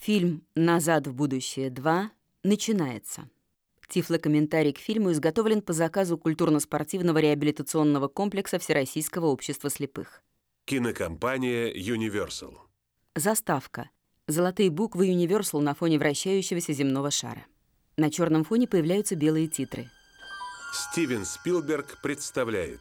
Фильм «Назад в будущее 2» начинается. Тифлокомментарий к фильму изготовлен по заказу культурно-спортивного реабилитационного комплекса Всероссийского общества слепых. Кинокомпания Universal. Заставка. Золотые буквы Universal на фоне вращающегося земного шара. На черном фоне появляются белые титры. Стивен Спилберг представляет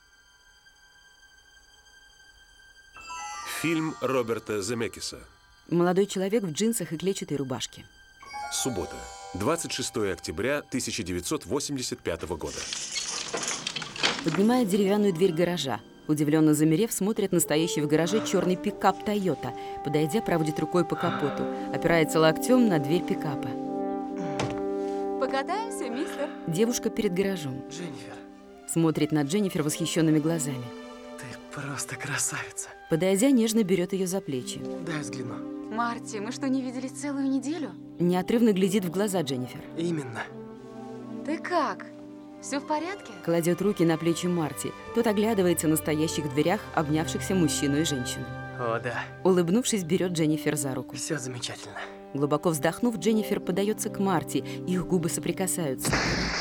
фильм Роберта Земекиса. Молодой человек в джинсах и клетчатой рубашке. Суббота, 26 октября 1985 года. Поднимает деревянную дверь гаража. Удивленно замерев, смотрит на стоящий в гараже черный пикап «Тойота». Подойдя, проводит рукой по капоту. Опирается локтем на дверь пикапа. Покатаемся, мистер? Девушка перед гаражом. Дженнифер, Смотрит на Дженнифер восхищенными глазами. ты просто красавица. Подойдя, нежно берет ее за плечи. Дай взгляну. Марти, мы что, не виделись целую неделю? Неотрывно глядит в глаза Дженнифер. Именно. Ты как? Все в порядке? Кладет руки на плечи Марти. Тот оглядывается на стоящих в дверях обнявшихся мужчину и женщину. О, да. Улыбнувшись, берет Дженнифер за руку. Все замечательно. Глубоко вздохнув, Дженнифер подается к Марти. Их губы соприкасаются.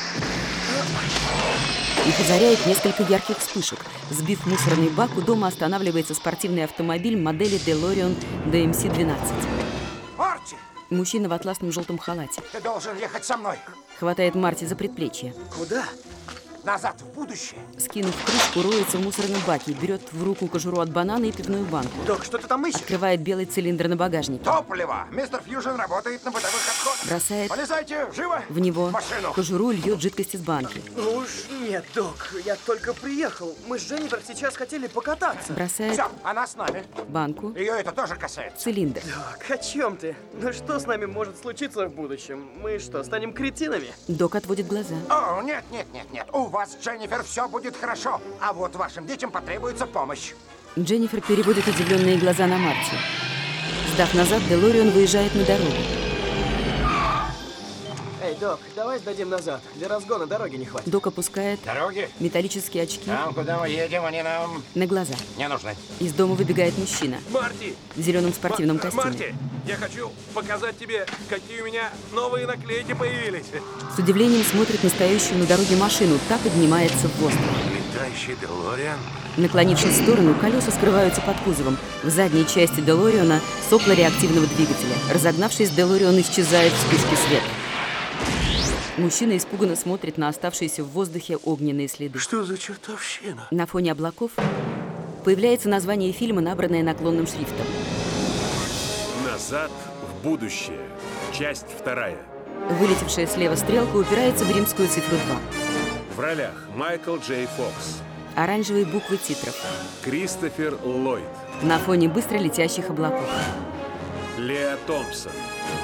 Их озаряет несколько ярких вспышек. Сбив мусорный бак, у дома останавливается спортивный автомобиль модели DeLorean DMC-12. Марти, Мужчина в атласном желтом халате. ты должен ехать со мной. Хватает Марти за предплечье. Куда? Назад в будущее. Скинув крышку, роется в мусорном баке. Берет в руку кожуру от банана и пивную банку. Док, что ты там ищешь? Открывает белый цилиндр на багажнике. Топливо. Мистер Фьюжн работает на бытовых отходах. Бросает Полезайте, живо! в него В машину. кожуру, льет жидкость из банки. Ну уж нет, док, я только приехал. Мы с Дженнифер сейчас хотели покататься. Бросает Все, она с нами. банку, Ее это тоже касается. цилиндр. Док, о чем ты? Ну что с нами может случиться в будущем? Мы что, станем кретинами? Док отводит глаза. О, нет. У вас, Дженнифер, все будет хорошо. А вот вашим детям потребуется помощь. Дженнифер переводит удивленные глаза на Марти. Сдав назад, Делориан выезжает на дорогу. Эй, док, давай сдадим назад. Для разгона дороги не хватит. Док опускает Дороги? металлические очки Там, куда мы едем, они нам на глаза. не нужны. Из дома выбегает мужчина Марти! в зеленом спортивном костюме. Марти! Я хочу показать тебе, какие у меня новые наклейки появились. С удивлением смотрит на стоящую на дороге машину. Та поднимается в воздух. Летающий Делориан. Наклонившись в сторону, колеса скрываются под кузовом. В задней части Делориана сопла реактивного двигателя. Разогнавшись, Делориан исчезает в вспышке света. Мужчина испуганно смотрит на оставшиеся в воздухе огненные следы. Что за чертовщина? На фоне облаков появляется название фильма, набранное наклонным шрифтом. Назад в будущее. Часть 2. Вылетевшая слева стрелка упирается в римскую цифру 2. В ролях Майкл Джей Фокс, Оранжевые буквы титров. Кристофер Ллойд, На фоне быстро летящих облаков. Леа Томпсон,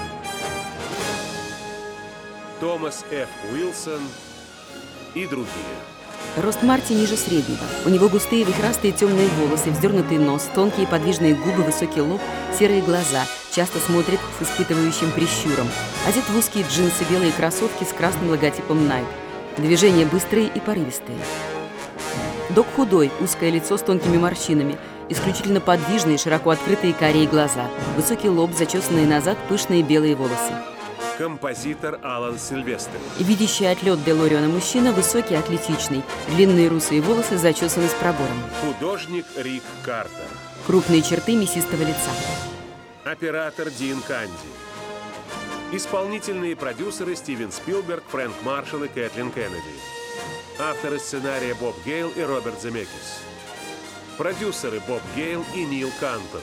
Томас Ф. Уилсон и другие. Рост Марти ниже среднего. У него густые вихрастые темные волосы, вздернутый нос, тонкие подвижные губы, высокий лоб, серые глаза. Часто смотрит с испытывающим прищуром. Одет в узкие джинсы, белые кроссовки с красным логотипом Nike. Движения быстрые и порывистые. Док худой, узкое лицо с тонкими морщинами, исключительно подвижные, широко открытые карие глаза, высокий лоб, зачесанные назад пышные белые волосы. Композитор Алан Сильвестр, Видящий отлет Делориана мужчина, высокий, атлетичный, длинные русые волосы зачесаны с пробором. художник Рик Картер, Крупные черты мясистого лица. оператор Дин Канди, исполнительные продюсеры Стивен Спилберг, Фрэнк Маршалл и Кэтлин Кеннеди, авторы сценария Боб Гейл и Роберт Земекис, продюсеры Боб Гейл и Нил Кантон,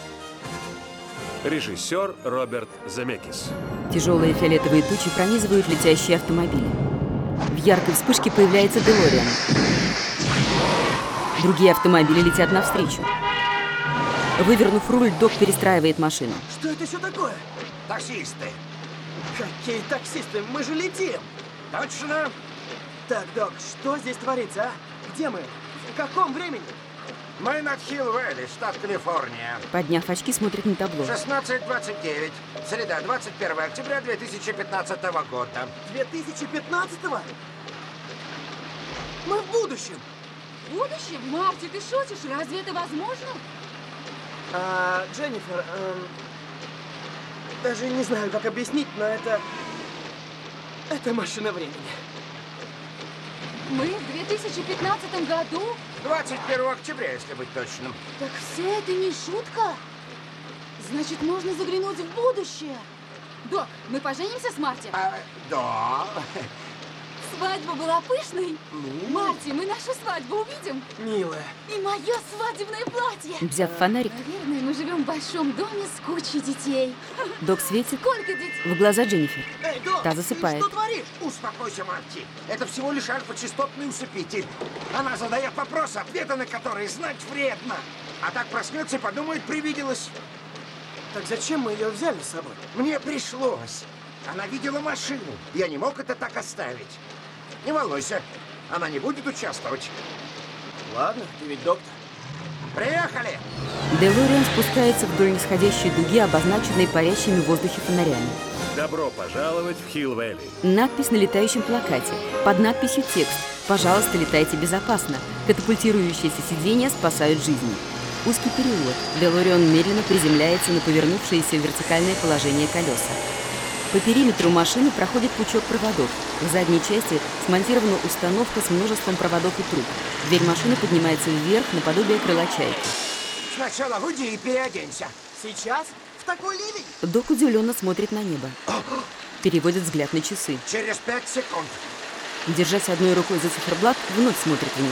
режиссер Роберт Земекис. Тяжелые фиолетовые тучи пронизывают летящие автомобили. В яркой вспышке появляется Делориан. Другие автомобили летят навстречу. Вывернув руль, Док перестраивает машину. Что это все такое? Таксисты. Какие таксисты? Мы же летим! Точно? Так, док, что здесь творится, а? Где мы? В каком времени? Мы над Хилл-Вэлли, штат Калифорния. Подняв очки, смотрит на табло. 16:29. Среда, 21 октября 2015 года. 2015-го? Мы в будущем! В будущем? Марти, ты шутишь? Разве это возможно? Дженнифер, Даже не знаю, как объяснить, но это машина времени. Мы в 2015 году? 21 октября, если быть точным. Так все это не шутка? Значит, можно заглянуть в будущее. Док, мы поженимся с Марти? Да. Свадьба была пышной? Марти, мы нашу свадьбу увидим? Милая. И мое свадебное платье. Взяв фонарик, Наверное, мы живем в большом доме с кучей детей. Док светит Сколько детей? в глаза Дженнифер. Эй, Док, Та ты засыпает. что творишь? Успокойся, Марти. Это всего лишь альфа-частотный усыпитель. Она задает вопросы, ответы на которые знать вредно. А так проснется и подумает, привиделось. Так зачем мы ее взяли с собой? Мне пришлось. Она видела машину. Я не мог это так оставить. Не волнуйся, она не будет участвовать. Ладно, ты ведь доктор. Приехали! Делориан спускается вдоль нисходящей дуги, обозначенной парящими в воздухе фонарями. Добро пожаловать в Хилл-Вэлли. Надпись на летающем плакате. Под надписью текст: «Пожалуйста, летайте безопасно. Катапультирующиеся сиденья спасают жизни». Узкий переулок. Делориан медленно приземляется на повернувшееся в вертикальное положение колеса. По периметру машины проходит пучок проводов. В задней части смонтирована установка с множеством проводов и труб. Дверь машины поднимается вверх наподобие крыла чайки. Сначала выйди и переоденься. Сейчас? В такой ливень? Док удивленно смотрит на небо. Переводит взгляд на часы. Через 5 секунд. Держась одной рукой за циферблат, вновь смотрит в небо.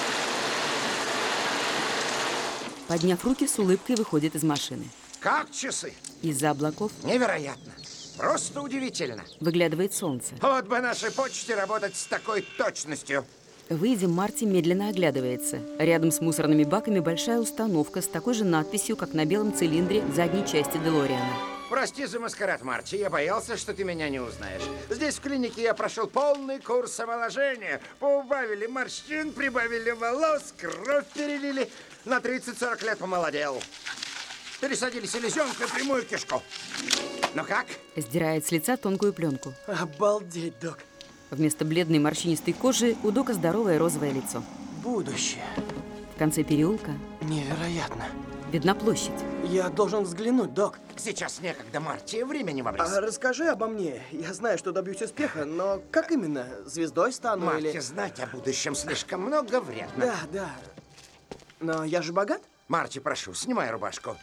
Подняв руки, с улыбкой выходит из машины. Как часы? Из-за облаков Невероятно. Просто удивительно. выглядывает солнце. Вот бы нашей почте работать с такой точностью. Выйдя, Марти медленно оглядывается. Рядом с мусорными баками большая установка с такой же надписью, как на белом цилиндре задней части Делориана. Прости за маскарад, Марти. Я боялся, что ты меня не узнаешь. Здесь в клинике я прошел полный курс омоложения. Поубавили морщин, прибавили волос, кровь перелили. На 30-40 лет помолодел. Пересадили селезенку и прямую кишку. Ну как? Сдирает с лица тонкую пленку. Обалдеть, док. Вместо бледной морщинистой кожи у Дока здоровое розовое лицо. Будущее. В конце переулка Невероятно. видна площадь. Я должен взглянуть, док. Сейчас некогда, Марти. Времени в обрез. А расскажи обо мне. Я знаю, что добьюсь успеха, но как именно? Звездой стану Марти, или... знать о будущем слишком много вредно. Да. Но я же богат? Марти, прошу, снимай рубашку.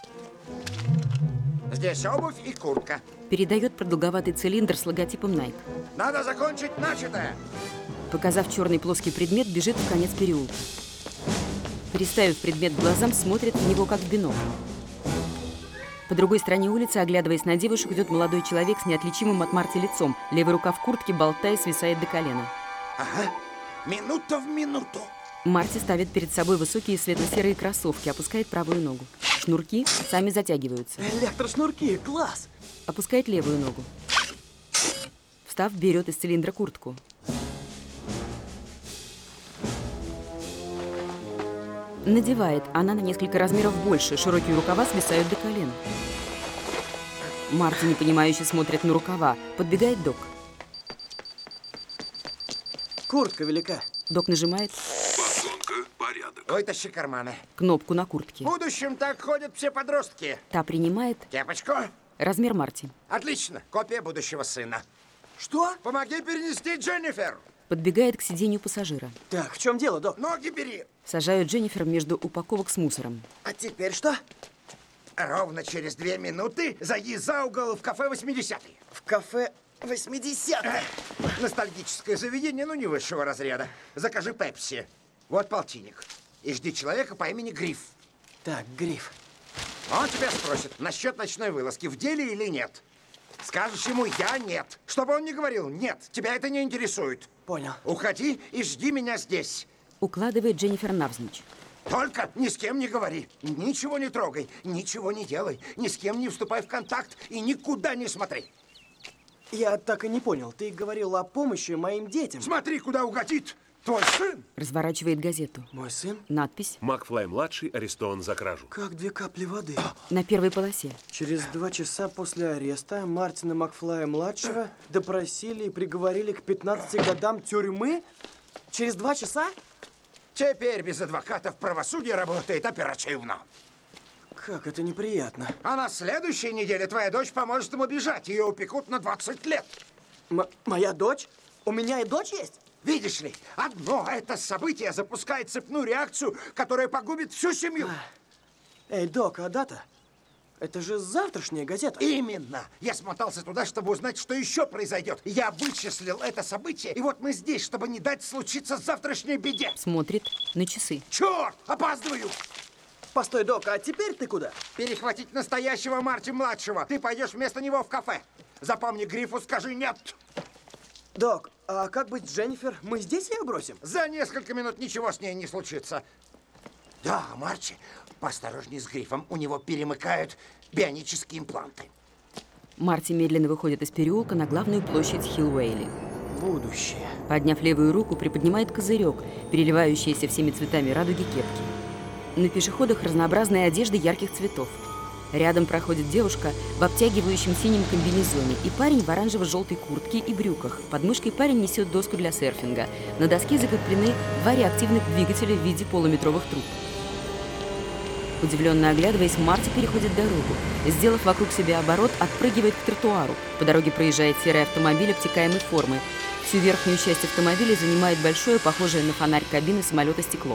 Здесь обувь и куртка. Передает продолговатый цилиндр с логотипом Nike. Надо закончить начатое. Показав черный плоский предмет, бежит в конец переулка. Приставив предмет к глазам, смотрит в него как в бинокль. По другой стороне улицы, оглядываясь на девушек, идет молодой человек с неотличимым от Марти лицом. Левый рукав куртки, болтая, свисает до колена. Ага. Минута в минуту. Марти ставит перед собой высокие светло-серые кроссовки, опускает правую ногу. Шнурки сами затягиваются. Электрошнурки, класс! Опускает левую ногу. Встав, берет из цилиндра куртку. Надевает. Она на несколько размеров больше. Широкие рукава свисают до колен. Марти непонимающе смотрит на рукава. Подбегает Док. Куртка велика. Док нажимает Вытащи карманы. кнопку на В куртке. будущем так ходят все подростки. Та принимает Кепочку. размер Марти. Отлично. Копия будущего сына. Что? Помоги перенести Дженнифер. Подбегает к сиденью пассажира. Так, в чем дело, док? Ноги бери. Сажают Дженнифер между упаковок с мусором. А теперь что? Ровно через 2 минуты зайди за угол в кафе 80-й. В кафе 80. Ностальгическое заведение, но не высшего разряда. Закажи пепси. Вот полтинник. И жди человека по имени Гриф. Так, Гриф. Он тебя спросит насчет ночной вылазки, в деле или нет. Скажешь ему «я нет». Чтобы он не говорил «нет, тебя это не интересует». Понял. Уходи и жди меня здесь. Укладывает Дженнифер навзничь. Только ни с кем не говори. Ничего не трогай, ничего не делай. Ни с кем не вступай в контакт и никуда не смотри. Я так и не понял. Ты говорил о помощи моим детям. Смотри, куда угодит твой сын. Разворачивает газету. Мой сын? Надпись Макфлай-младший арестован за кражу. Как 2 капли воды. на первой полосе. Через 2 часа после ареста Мартина Макфлая-младшего допросили и приговорили к 15 годам тюрьмы? Через 2 часа? Теперь без адвокатов правосудие работает оперативно. Как это неприятно. А на следующей неделе твоя дочь поможет ему бежать. Ее упекут на 20 лет. Моя дочь? У меня и дочь есть? Видишь ли, одно это событие запускает цепную реакцию, которая погубит всю семью. Эй, Док, а дата? Это же завтрашняя газета. Именно. Я смотался туда, чтобы узнать, что еще произойдет. Я вычислил это событие, и вот мы здесь, чтобы не дать случиться завтрашней беде. Смотрит на часы. Черт, опаздываю. Постой, Док, а теперь ты куда? Перехватить настоящего Марти-младшего. Ты пойдешь вместо него в кафе. Запомни, Грифу скажи нет. Док, а как быть с Дженнифер? Мы здесь ее бросим? За несколько минут ничего с ней не случится. Да, Марти, поосторожней с Грифом. У него перемыкают бионические импланты. Марти медленно выходит из переулка на главную площадь Хилл-Уэйли. Будущее. Подняв левую руку, приподнимает козырек, переливающийся всеми цветами радуги кепки. На пешеходах разнообразные одежды ярких цветов. Рядом проходит девушка в обтягивающем синем комбинезоне и парень в оранжево-желтой куртке и брюках. Под мышкой парень несет доску для серфинга. На доске закреплены два реактивных двигателя в виде полуметровых труб. Удивленно оглядываясь, Марти переходит дорогу. Сделав вокруг себя оборот, отпрыгивает к тротуару. По дороге проезжает серый автомобиль обтекаемой формы. Всю верхнюю часть автомобиля занимает большое, похожее на фонарь кабины самолета стекло.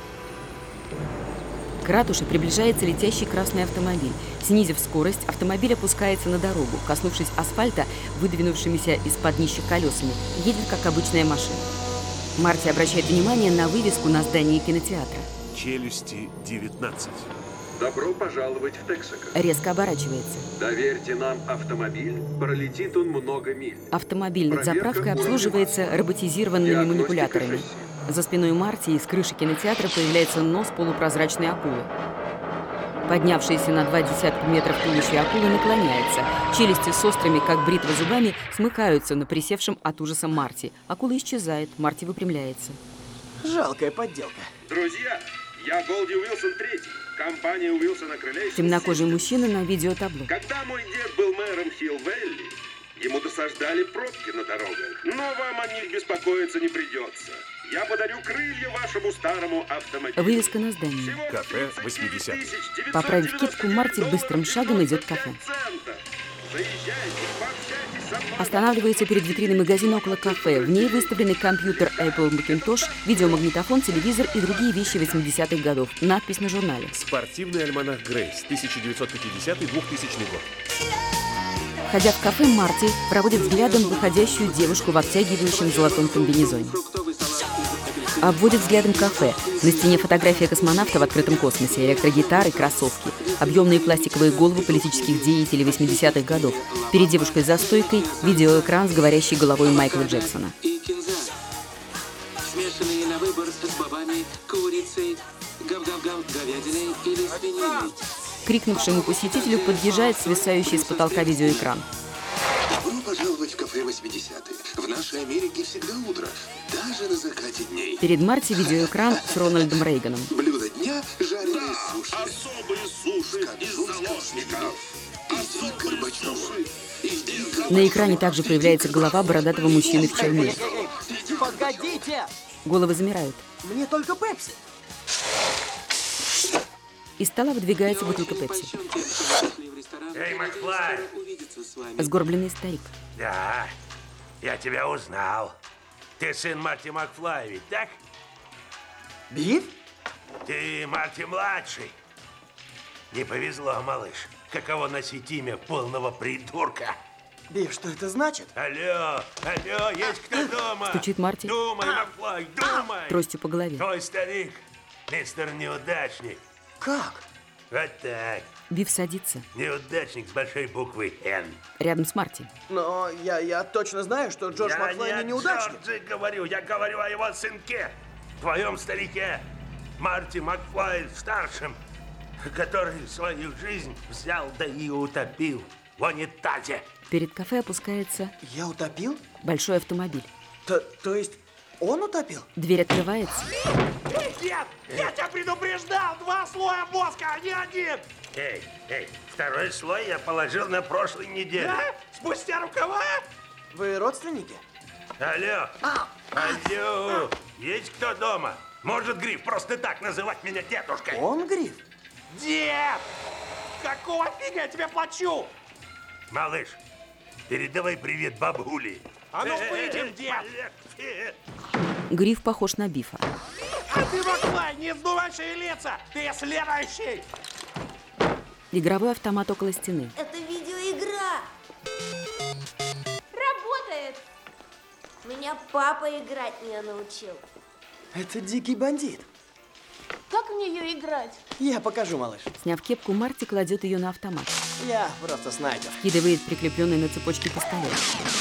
К ратуше приближается летящий красный автомобиль. Снизив скорость, автомобиль опускается на дорогу, коснувшись асфальта, выдвинувшимися из-под днища колесами, едет как обычная машина. Марти обращает внимание на вывеску на здании кинотеатра. «Челюсти 19». Добро пожаловать в Тексако. Резко оборачивается. Доверьте нам автомобиль, пролетит он много миль. Автомобиль над заправкой обслуживается роботизированными манипуляторами. За спиной Марти из крыши кинотеатра появляется нос полупрозрачной акулы. Поднявшаяся на 20 метров туловище акулы наклоняется. Челюсти с острыми, как бритва, зубами смыкаются на присевшем от ужаса Марти. Акула исчезает, Марти выпрямляется. Жалкая подделка. Друзья, я Голди Уилсон III. Компания Уилсона Крылейшн. Темнокожий мужчина на видеотабло. Когда мой дед был мэром Хилл-Вэлли, ему досаждали пробки на дорогах. Но вам о них беспокоиться не придется. Я подарю крылья вашему старому автомобилю. Вывеска на здании. Кафе 80. Поправив кепку, Марти быстрым шагом идет к кафе. Останавливается перед витриной магазина около кафе. В ней выставлены компьютер Apple Macintosh, видеомагнитофон, телевизор и другие вещи 80-х годов. Надпись на журнале. Спортивный альманах «Грейс», 1950-2000 год. Входя в кафе, Марти проводит взглядом выходящую девушку в обтягивающем золотом комбинезоне. Обводит взглядом кафе. На стене фотография космонавта в открытом космосе, электрогитары, кроссовки, объемные пластиковые головы политических деятелей 80-х годов. Перед девушкой за стойкой видеоэкран с говорящей головой Майкла Джексона. Смешанные на выбор с бобами, курицей, гав-гав-гав, говядиной или свининой. Крикнувшему посетителю подъезжает свисающий с потолка видеоэкран. Добро пожаловать в кафе 80-е. В нашей Америке всегда утро, даже на закате дней. Перед Марти видеоэкран с Рональдом Рейганом. Блюдо дня – жареные суши. Особые суши из заложников. Иди к Горбачеву. На экране также появляется голова бородатого мужчины в челме. Погодите! Головы замирают. Мне только пепси. Из стола выдвигается бутылка пепси. Эй, Макфлай! Сгорбленный старик. Да, я тебя узнал. Ты сын Марти Макфлая, ведь так? Биф? Ты Марти-младший. Не повезло, малыш. Каково носить имя полного придурка? Биф, что это значит? Алло, есть кто дома? Стучит Марти. Думай, Макфлай, думай! Тростью по голове. Твой старик, мистер Неудачник. Как? Вот так. Биф садится. Неудачник с большой буквы «Н». Рядом с Марти. Но я точно знаю, что Джордж Макфлай не неудачник. Я не о Джордже говорю, я говорю о его сынке, твоем старике, Марти Макфлай-старшем, который свою жизнь взял да и утопил в унитазе. Перед кафе опускается Я утопил? большой автомобиль. То есть он утопил? Дверь открывается. Нет, я тебя предупреждал! 2 слоя воска, а не 1! Эй, второй слой я положил на прошлой неделе. Да? Спустя рукава? Вы родственники? Алло, есть кто дома? Может, Гриф просто так называть меня дедушкой? Он Гриф? Дед! Какого фига я тебе плачу? Малыш, передавай привет бабуле. А ну выйдем, дед! Гриф похож на Бифа. А ты, Макфлай, не вздумай шевелиться! Ты следующий! Игровой автомат около стены. Это видеоигра. Работает! Меня папа играть не научил. Это дикий бандит. Как в нее играть? Я покажу, малыш. Сняв кепку, Марти кладет ее на автомат. Я просто снайпер. Кидывает прикрепленный на цепочке пистолет.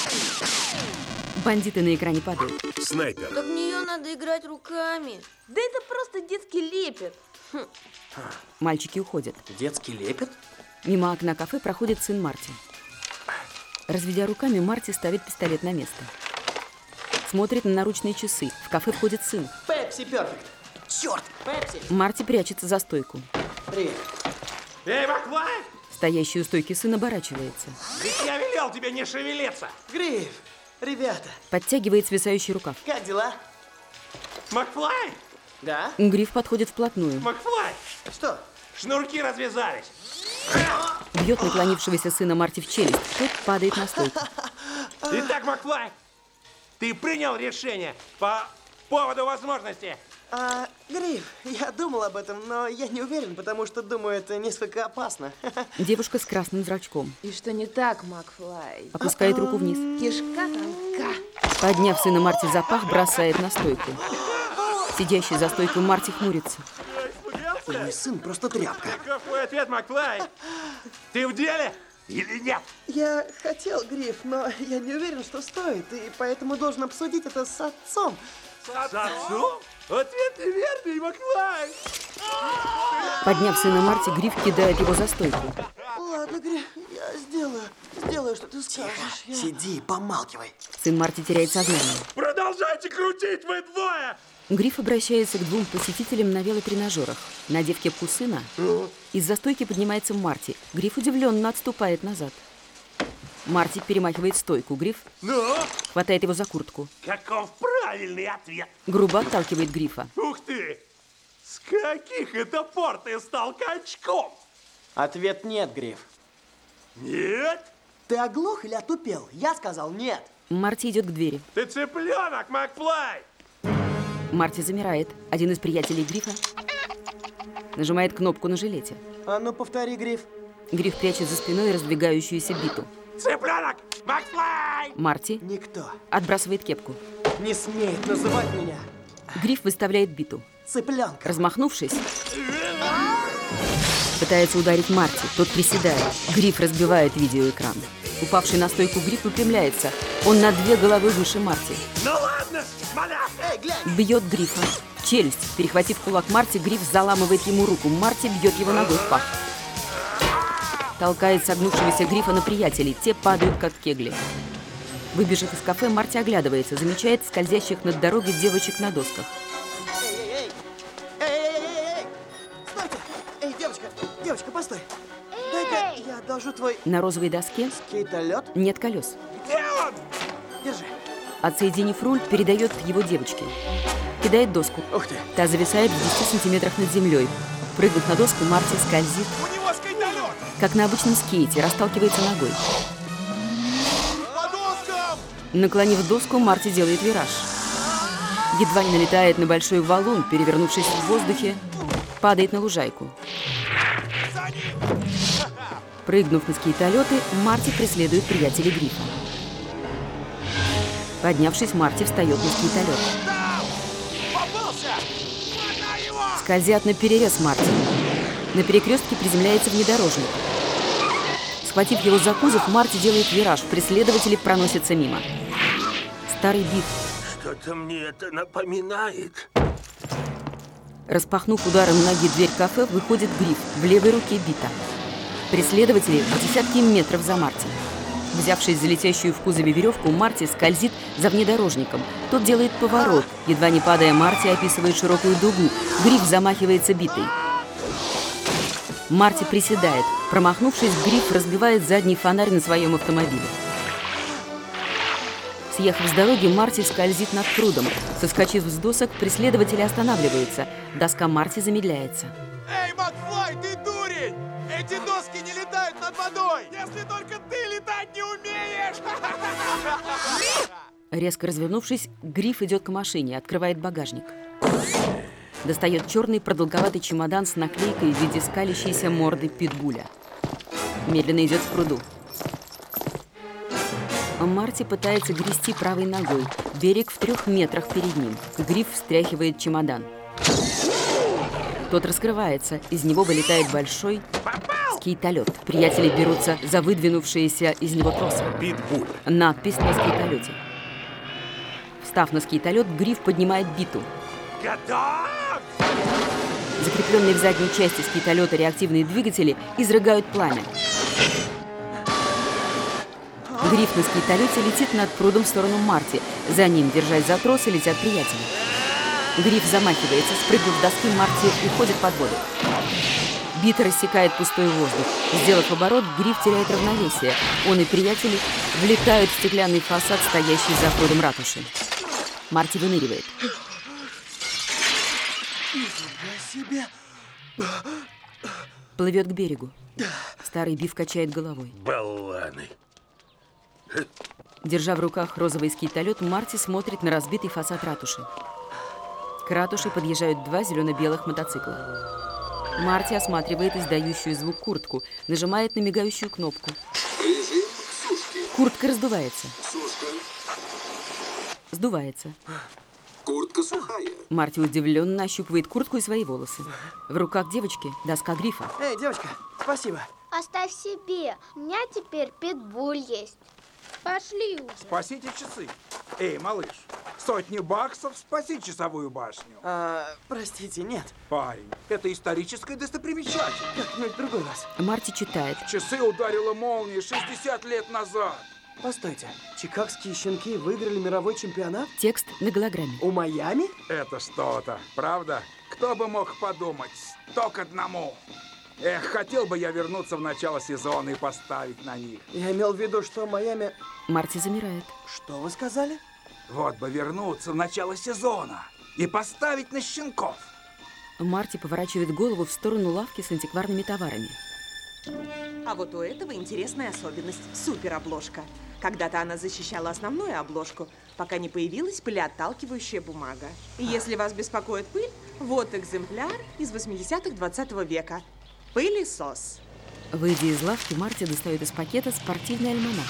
Бандиты на экране падают. Снайпер. Так в нее надо играть руками. Да это просто детский лепет. Мальчики уходят. Детский лепет? Мимо окна кафе проходит сын Марти. Разведя руками, Марти ставит пистолет на место. Смотрит на наручные часы. В кафе входит сын. Пепси перфект. Черт, Пепси. Марти прячется за стойку. Привет. Эй, Макфлай! Стоящий у стойки сын оборачивается. Ведь я велел тебе не шевелиться! Гриф, ребята, Подтягивает свисающий рукав. как дела? Макфлай! Да? Гриф подходит вплотную. Макфлай! Что? Шнурки развязались! Бьет наклонившегося сына Марти в челюсть. Тот падает на стойку. Итак, Макфлай, ты принял решение по поводу возможности. Гриф, я думал об этом, но я не уверен, потому что думаю, это несколько опасно. Девушка с красным зрачком. И что не так, Макфлай? Опускает руку вниз. Кишка тонка. Подняв сына Марти за пах, бросает на стойку. Сидящий за стойкой Марти хмурится. Мой сын просто тряпка. Каков твой ответ, Макфлай? Ты в деле или нет? Я хотел, Гриф, но я не уверен, что стоит, и поэтому должен обсудить это с отцом. С отцом? Ответ неверный, Макфлай! Подняв сына Марти, Гриф кидает его за стойку. Ладно, Гриф, я сделаю, что ты скажешь. Сиди и помалкивай. Сын Марти теряет сознание. Продолжайте крутить, вы двое! Гриф обращается к двум посетителям на велотренажерах. Надев кепку сына, из-за стойки поднимается Марти. Гриф удивленно отступает назад. Марти перемахивает стойку. Гриф хватает его за куртку. Каков правильный ответ? Грубо отталкивает Грифа. Ух ты! С каких это пор ты стал качком? Ответ нет, Гриф. Нет? Ты оглох или отупел? Я сказал нет. Марти идет к двери. Ты цыпленок, Макфлай! Марти замирает. Один из приятелей Грифа нажимает кнопку на жилете. А ну повтори, Гриф. Гриф прячет за спиной раздвигающуюся биту. Цыпленок! Макфлай! Марти Никто отбрасывает кепку. не смеет называть меня Гриф выставляет биту. цыпленком. Размахнувшись, пытается ударить Марти. Тот приседает. Гриф разбивает видеоэкран. Упавший на стойку Гриф выпрямляется. Он на 2 головы выше Марти. Ну ладно, маляр! Эй, глянь! Бьет Грифа в челюсть. Перехватив кулак Марти, Гриф заламывает ему руку. Марти бьет его ногой в пах. Толкает согнувшегося Грифа на приятелей. Те падают, как кегли. Выбежав из кафе, Марти оглядывается. Замечает скользящих над дорогой девочек на досках. Эй! Стойте! Эй, девочка, постой. Дай-ка я одолжу твой На розовой доске скейтолет. нет колес. Где он? Держи. Отсоединив руль, передает его девочке. Кидает доску. Ух ты. Та зависает в 10 сантиметрах над землей. Прыгнув на доску, Марти скользит, У него скейтолет! как на обычном скейте, расталкивается ногой. По доскам! Наклонив доску, Марти делает вираж. Едва не налетает на большой валун, перевернувшись в воздухе, падает на лужайку. Прыгнув на скейтолеты, Марти преследует приятелей Грифа. Поднявшись, Марти встает на скейтолет. Попался! Хватай его! Скользят на перерез Марти. На перекрестке приземляется внедорожник. Схватив его за кузов, Марти делает вираж. Преследователи проносятся мимо. Старый Биф. Что-то мне это напоминает. Распахнув ударом ноги дверь кафе, выходит Гриф. В левой руке бита. Преследователи в десятки метров за Марти. Взявшись за летящую в кузове веревку, Марти скользит за внедорожником. Тот делает поворот. Едва не падая, Марти описывает широкую дугу. Гриф замахивается битой. Марти приседает. Промахнувшись, Гриф разбивает задний фонарь на своем автомобиле. Съехав с дороги, Марти скользит над прудом. Соскочив с досок, преследователи останавливаются. Доска Марти замедляется. Эй, Макфлай, ты Эти доски не летают над водой! Если только ты летать не умеешь! Резко развернувшись, Гриф идет к машине, открывает багажник. Достает черный продолговатый чемодан с наклейкой в виде скалящейся морды питбуля. Медленно идет к пруду. Марти пытается грести правой ногой. Берег в 3 метрах перед ним. Гриф встряхивает чемодан. Тот раскрывается. Из него вылетает большой скейтолет. Приятели берутся за выдвинувшиеся из него тросы. Питбуль. Надпись на скейтолете. Встав на скейтолет, Гриф поднимает биту. Готов! Закрепленные в задней части скейтолета реактивные двигатели изрыгают пламя. Гриф на скейтолете летит над прудом в сторону Марти. За ним, держась за тросы, летят приятели. Гриф замахивается, спрыгнув с доски, Марти уходит под воду. Бита рассекает пустой воздух. Сделав оборот, Гриф теряет равновесие. Он и приятели влетают в стеклянный фасад, стоящий за входом ратуши. Марти выныривает. Себе. Плывет к берегу. Старый Биф качает головой. Болваны. Держа в руках розовый скейтолет, Марти смотрит на разбитый фасад ратуши. К ратуше подъезжают 2 зелено-белых мотоцикла. Марти осматривает издающую звук куртку, нажимает на мигающую кнопку. Режим сушки. Куртка раздувается. Сушка. Сдувается. Куртка сухая. Марти удивленно ощупывает куртку и свои волосы. В руках девочки доска Грифа. Эй, девочка, спасибо. Оставь себе. У меня теперь питбуль есть. Пошли уже. Спасите часы. Эй, малыш, $100 спаси часовую башню. Простите, нет. Парень, это историческая достопримечательность. Как-нибудь в другой раз. Марти читает. Часы ударила молния 60 лет назад. Постойте, чикагские щенки выиграли мировой чемпионат? Текст на голограмме. У Майами? Это что-то, правда? Кто бы мог подумать? 100 к 1. Эх, хотел бы я вернуться в начало сезона и поставить на них. Я имел в виду, что Майами... Марти замирает. Что вы сказали? Вот бы вернуться в начало сезона и поставить на щенков. Марти поворачивает голову в сторону лавки с антикварными товарами. А вот у этого интересная особенность – суперобложка. Когда-то она защищала основную обложку, пока не появилась пылеотталкивающая бумага. И если вас беспокоит пыль, вот экземпляр из 80-х 20 века. Пылесос. Выйдя из лавки, Марти достает из пакета спортивный альманах.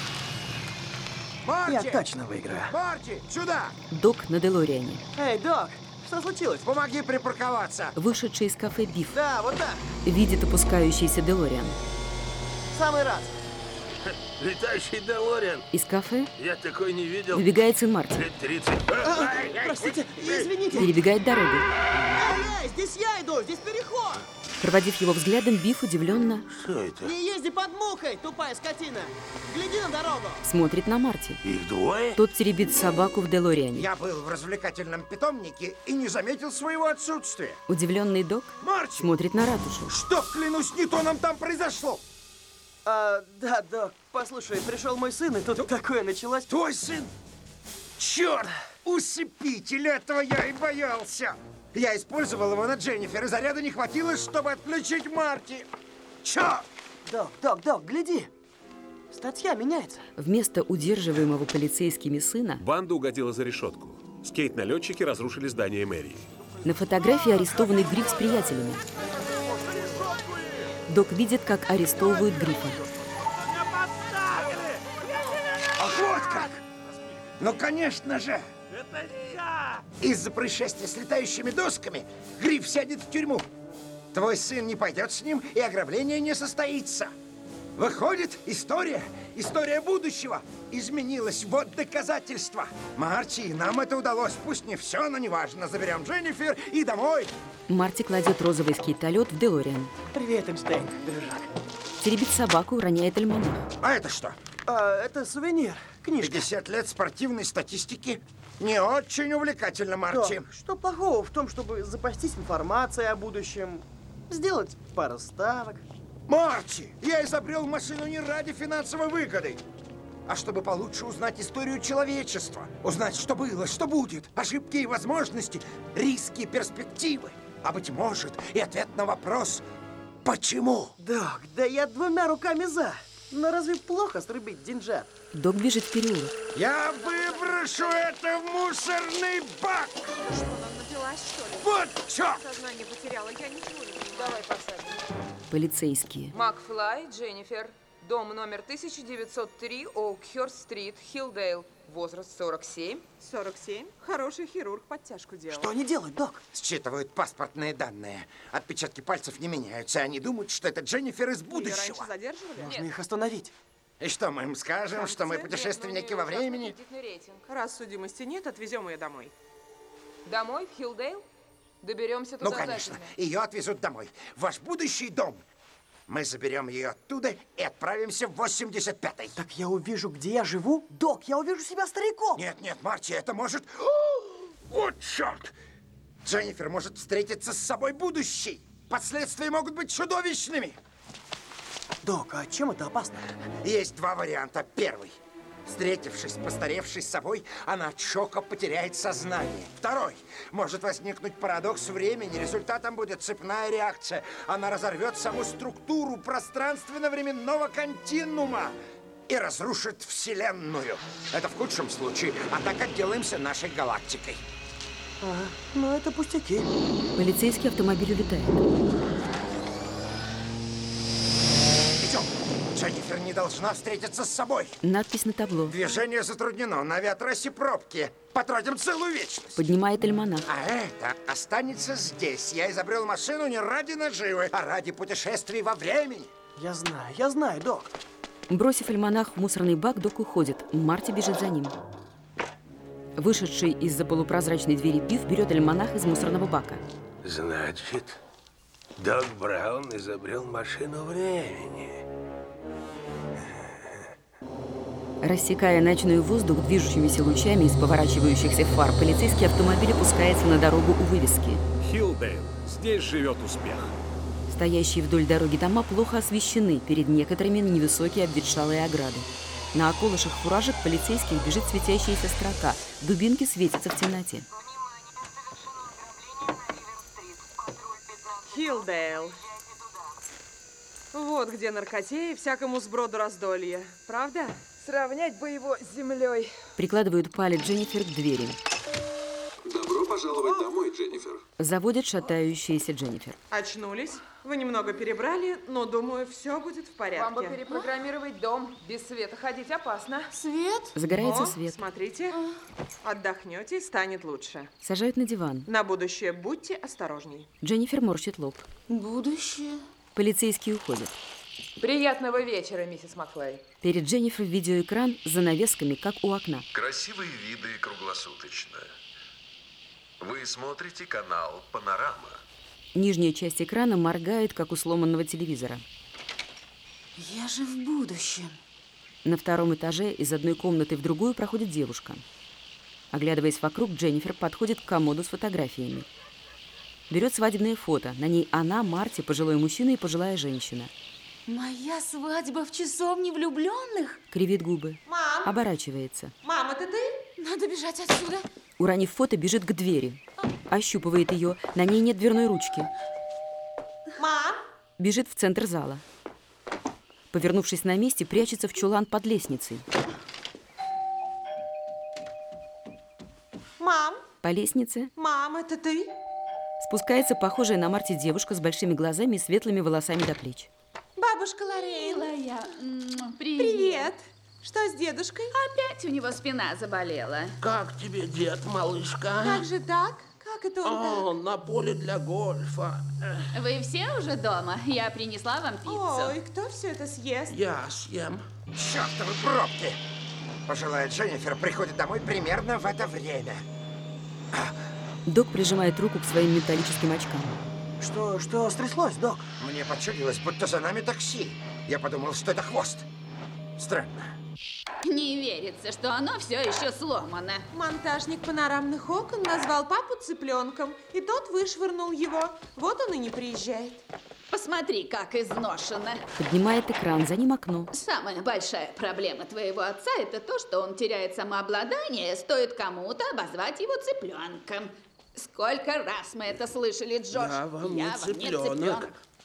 Марти! Я точно выиграю. Марти, сюда! Док на Делориане. Эй, Док, что случилось? Помоги припарковаться. Вышедший из кафе Биф. Да, вот так. Видит опускающийся Делориан. Самый раз. Летающий Делориан. Из кафе Я такой не видел. выбегает сын Марти. Лет 30. Простите, извините. Перебегает дорогу. Эй, здесь я иду, здесь переход. Проводив его взглядом, Биф удивленно Что это? Не езди под мухой, тупая скотина. Гляди на дорогу. смотрит на Марти. Их двое? Тот теребит собаку в Делориане. Я был в развлекательном питомнике и не заметил своего отсутствия. Удивленный Док Марти! смотрит на ратушу. Что, клянусь, не то нам там произошло. Да, Док, послушай, пришел мой сын, и тут такое началось. Твой сын? Черт! Усыпитель, этого я и боялся. Я использовал его на Дженнифер, и заряда не хватило, чтобы отключить Марти. Черт! Док, гляди. Статья меняется. Вместо удерживаемого полицейскими сына Банда угодила за решетку. Скейт-налетчики разрушили здание мэрии. на фотографии арестованный Гриф с приятелями. Док видит, как арестовывают Грифа. А вот как! Ну, конечно же! Это не я! Из-за происшествия с летающими досками Гриф сядет в тюрьму. Твой сын не пойдет с ним, и ограбление не состоится. Выходит, история будущего изменилась. Вот доказательства. Марти, нам это удалось. Пусть не все, но неважно. Заберем Дженнифер и домой. Марти кладет розовый скейтолет в Делориан. Привет, Эйнштейн, дружок. Теребит собаку, роняет альманах. А это что? Это сувенир, книжка. 50 лет спортивной статистики. Не очень увлекательно, Марти. Док, что плохого в том, чтобы запастись информацией о будущем, сделать пару ставок? Марти, я изобрел машину не ради финансовой выгоды, а чтобы получше узнать историю человечества. Узнать, что было, что будет, ошибки и возможности, риски и перспективы. А быть может, и ответ на вопрос, Почему? Док, да я двумя руками за. Но разве плохо срубить деньжат? Док бежит в переулок. Я выброшу это в мусорный бак! Что, она напилась, что ли? Вот черт! Сознание потеряла, я ничего не понимаю. Давай посадим. Полицейские. Макфлай, Дженнифер. Дом номер 1903, Оукхёрст-стрит, Хиллдейл. Возраст 47. 47? Хороший хирург подтяжку делал. Что они делают, док? Считывают паспортные данные. Отпечатки пальцев не меняются. Они думают, что это Дженнифер из будущего. Ее раньше задерживали? Можно их остановить. И что мы им скажем, что мы путешественники во времени? Раз судимости нет, отвезем ее домой. Домой, в Хиллдейл? Доберемся туда. Ну, конечно. Ее отвезут домой. В ваш будущий дом. Мы заберем ее оттуда и отправимся в 85-й. Так я увижу, где я живу? Док, я увижу себя стариком. Нет, нет, Марти, это может... Вот черт! Дженнифер может встретиться с собой будущей. Последствия могут быть чудовищными. Док, а чем это опасно? Есть два варианта. Первый. Встретившись, постаревшей с собой, она от шока потеряет сознание. Второй. Может возникнуть парадокс времени. Результатом будет цепная реакция. Она разорвет саму структуру пространственно-временного континуума и разрушит Вселенную. Это в худшем случае. А так отделаемся нашей галактикой. Ну это пустяки. Полицейский автомобиль улетает. Идем. Дженнифер не должна встретиться с собой. Надпись на табло. Движение затруднено. На авиатрассе пробки. Потратим целую вечность. Поднимает альманах. А это останется здесь. Я изобрел машину не ради наживы, а ради путешествий во времени. Я знаю, док. Бросив альманах в мусорный бак, док уходит. Марти бежит за ним. Вышедший из-за полупрозрачной двери Биф берет альманах из мусорного бака. Значит, Док Браун изобрел машину времени. Рассекая ночной воздух движущимися лучами из поворачивающихся фар, полицейский автомобиль опускается на дорогу у вывески. Хиллдейл. Здесь живет успех. Стоящие вдоль дороги дома плохо освещены, перед некоторыми невысокие обветшалые ограды. На околышах фуражек полицейских бежит светящаяся строка. Дубинки светятся в темноте. Хиллдейл. Вот где наркотеи всякому сброду раздолье. Правда? Сравнять бы его с землей. Прикладывают палец Дженнифер к двери. Добро пожаловать домой, Дженнифер. Заводят шатающаяся Дженнифер. Очнулись? Вы немного перебрали, но, думаю, все будет в порядке. Вам бы перепрограммировать дом. Без света ходить опасно. Свет? Загорается свет. Смотрите, отдохнете, станет лучше. Сажают на диван. На будущее будьте осторожней. Дженнифер морщит лоб. Будущее. Полицейские уходят. Приятного вечера, миссис Макфлай. Перед Дженнифер видеоэкран с занавесками, как у окна. Красивые виды круглосуточно. Вы смотрите канал «Панорама». Нижняя часть экрана моргает, как у сломанного телевизора. Я же в будущем. На втором этаже из одной комнаты в другую проходит девушка. Оглядываясь вокруг, Дженнифер подходит к комоду с фотографиями. Берет свадебное фото. На ней она, Марти, пожилой мужчина и пожилая женщина. Моя свадьба в часовне влюбленных? Кривит губы. Мам! Оборачивается. Мам, это ты? Надо бежать отсюда. Уронив фото, бежит к двери. Ощупывает ее. На ней нет дверной ручки. Мам! Бежит в центр зала. Повернувшись на месте, прячется в чулан под лестницей. Мам! По лестнице Мам, это ты? спускается похожая на Марти девушка с большими глазами и светлыми волосами до плеч. Бабушка Лорейла. Привет. Что с дедушкой? Опять у него спина заболела. Как тебе, дед, малышка? Как же так? Как это он? На поле для гольфа. Вы все уже дома? Я принесла вам пиццу. Ой, кто все это съест? Я съем. Чёртовы пробки! Пожилая Дженнифер приходит домой примерно в это время. Док прижимает руку к своим металлическим очкам. Что стряслось, док? Мне почудилось, будто за нами такси. Я подумал, что это хвост. Странно. Не верится, что оно все еще сломано. Монтажник панорамных окон назвал папу цыпленком, и тот вышвырнул его. Вот он и не приезжает. Посмотри, как изношено. Поднимает экран, за ним окно. Самая большая проблема твоего отца – это то, что он теряет самообладание, стоит кому-то обозвать его цыпленком. Сколько раз мы это слышали, Джордж? Я вам не цыпленок.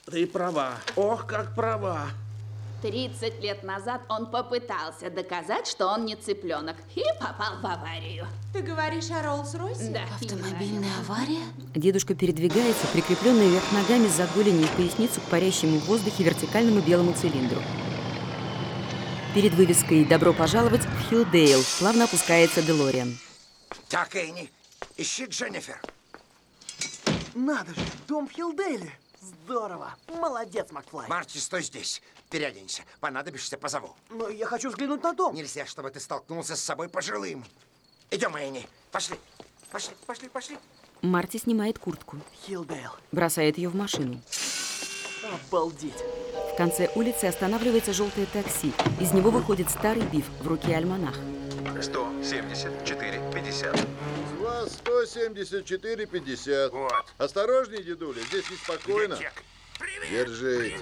Ты права. Ох, как права. 30 лет назад он попытался доказать, что он не цыпленок, и попал в аварию. Ты говоришь о Роллс-Ройсе? Да. Автомобильная авария? Дедушка передвигается, прикрепленный вверх ногами за голени и поясницу к парящему в воздухе вертикальному белому цилиндру. Перед вывеской «Добро пожаловать в Хилдейл» плавно опускается Делориан. Так, Энни, ищи Дженнифер. Надо же, дом в Хилдейле. Здорово. Молодец, Макфлай. Марти, стой здесь. Переоденься. Понадобишься, позову. Но я хочу взглянуть на дом. Нельзя, чтобы ты столкнулся с собой пожилым. Идем, Энни. Пошли. Пошли. Марти снимает куртку. Хилдейл. Бросает ее в машину. Обалдеть. В конце улицы останавливается желтое такси. Из него выходит старый Биф, в руке альманах. 174,50. С вас 174,50. Вот. Осторожней, дедуля, здесь неспокойно. Держите.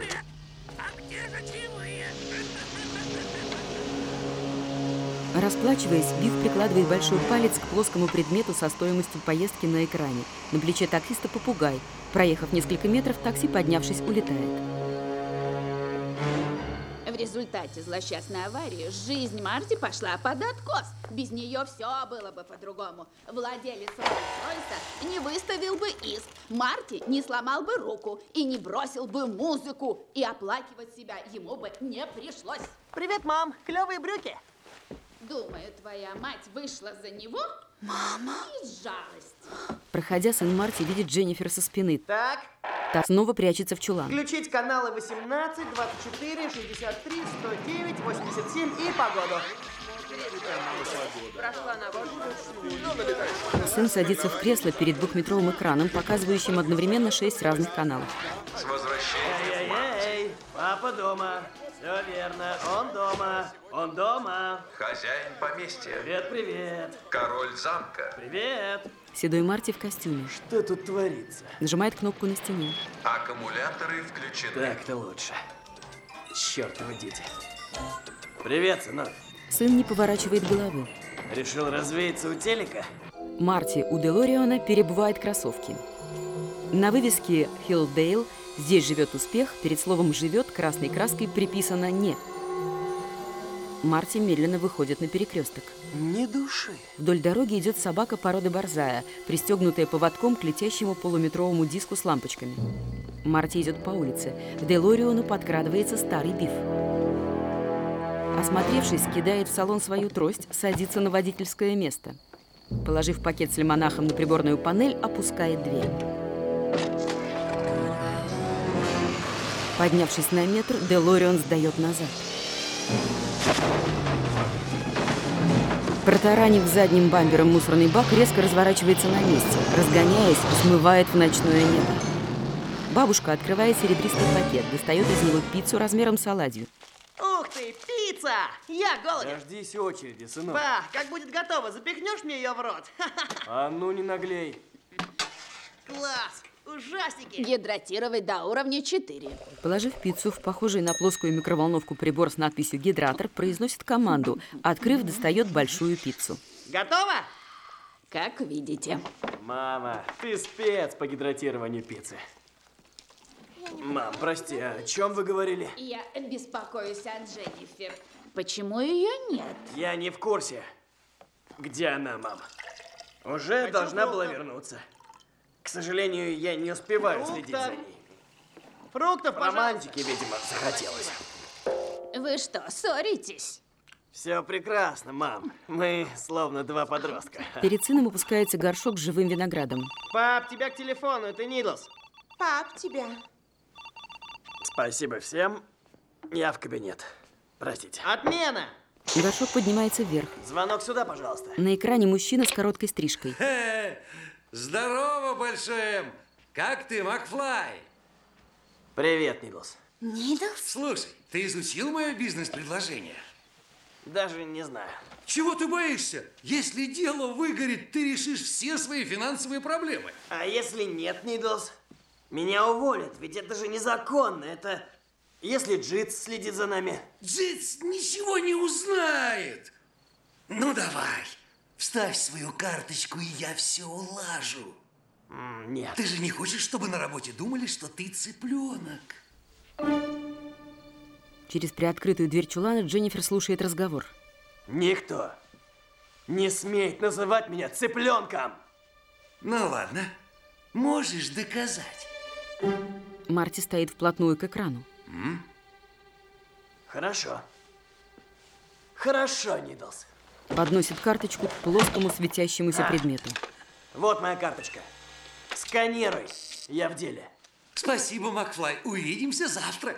Расплачиваясь, Биф прикладывает большой палец к плоскому предмету со стоимостью поездки на экране. На плече таксиста попугай. Проехав несколько метров, такси, поднявшись, улетает. В результате злосчастной аварии жизнь Марти пошла под откос. Без нее все было бы по-другому. Владелец Роллс-Ройса не выставил бы иск, Марти не сломал бы руку и не бросил бы музыку. И оплакивать себя ему бы не пришлось. Привет, мам. Клевые брюки. Думаю, твоя мать вышла за него? Мама? Из жалости. Проходя, сын Марти видит Дженнифер со спины. Так. Та снова прячется в чулан. Включить каналы 18, 24, 63, 109, 87 и погоду. Сын садится в кресло перед двухметровым экраном, показывающим одновременно 6 разных каналов. С возвращением, Марти. Эй, папа дома. Все верно. Он дома. Хозяин поместья. Привет. Король замка. Привет. Седой Марти в костюме. Что тут творится? Нажимает кнопку на стене. Аккумуляторы включены. Так-то лучше. Чёртовы дети. Привет, сынок. Сын не поворачивает головы. Решил развеяться у телека? Марти у Делориана перебывает кроссовки. На вывеске «Хилдейл» «Здесь живет успех» перед словом «живет» красной краской приписано «не». Марти медленно выходит на перекресток. Ни души. Вдоль дороги идет собака породы борзая, пристегнутая поводком к летящему полуметровому диску с лампочками. Марти идет по улице. К Делориону подкрадывается старый Биф. Осмотревшись, кидает в салон свою трость, садится на водительское место. Положив пакет с лимонахом на приборную панель, опускает дверь. Поднявшись на метр, Делорион сдает назад. Протаранив задним бампером мусорный бак, резко разворачивается на месте, разгоняясь, смывает в ночное небо. Бабушка открывает серебристый пакет, достает из него пиццу размером с оладью. Ух ты, пицца! Я голоден. Дождись очереди, сынок. Па, как будет готово, запихнешь мне ее в рот? А ну не наглей. Класс! Ужастики! Гидратировать до уровня 4. Положив пиццу в похожий на плоскую микроволновку прибор с надписью «Гидратор», произносит команду. Открыв, достает большую пиццу. Готово? Как видите. Мама, ты спец по гидратированию пиццы. Мам, прости, о чем вы говорили? Я беспокоюсь о Дженнифер. Почему ее нет? Я не в курсе. Где она, мам? Уже должна была вернуться. К сожалению, я не успеваю следить за ней. Фруктов, романтики, видимо, захотелось. Вы что, ссоритесь? Все прекрасно, мам. Мы словно два подростка. Перед сыном опускается горшок с живым виноградом. Пап, тебя к телефону, это Нидлс. Пап, тебя. Спасибо всем. Я в кабинет. Простите. Отмена! Горшок поднимается вверх. Звонок сюда, пожалуйста. На экране мужчина с короткой стрижкой. Здорово, Большой М. Как ты, Макфлай? Привет, Нидлс. Нидлс? Слушай, ты изучил мое бизнес-предложение? Даже не знаю. Чего ты боишься? Если дело выгорит, ты решишь все свои финансовые проблемы. А если нет, Нидлс? Меня уволят, ведь это же незаконно. Это если Джитс следит за нами. Джитс ничего не узнает. Ну давай. Вставь свою карточку, и я все улажу. Нет. Ты же не хочешь, чтобы на работе думали, что ты цыпленок? Через приоткрытую дверь чулана Дженнифер слушает разговор. Никто не смеет называть меня цыпленком. Ну ладно, можешь доказать. Марти стоит вплотную к экрану. Хорошо. Хорошо, Нидлс. Подносит карточку к плоскому светящемуся предмету. Вот моя карточка. Сканируй. Я в деле. Спасибо, Макфлай. Увидимся завтра.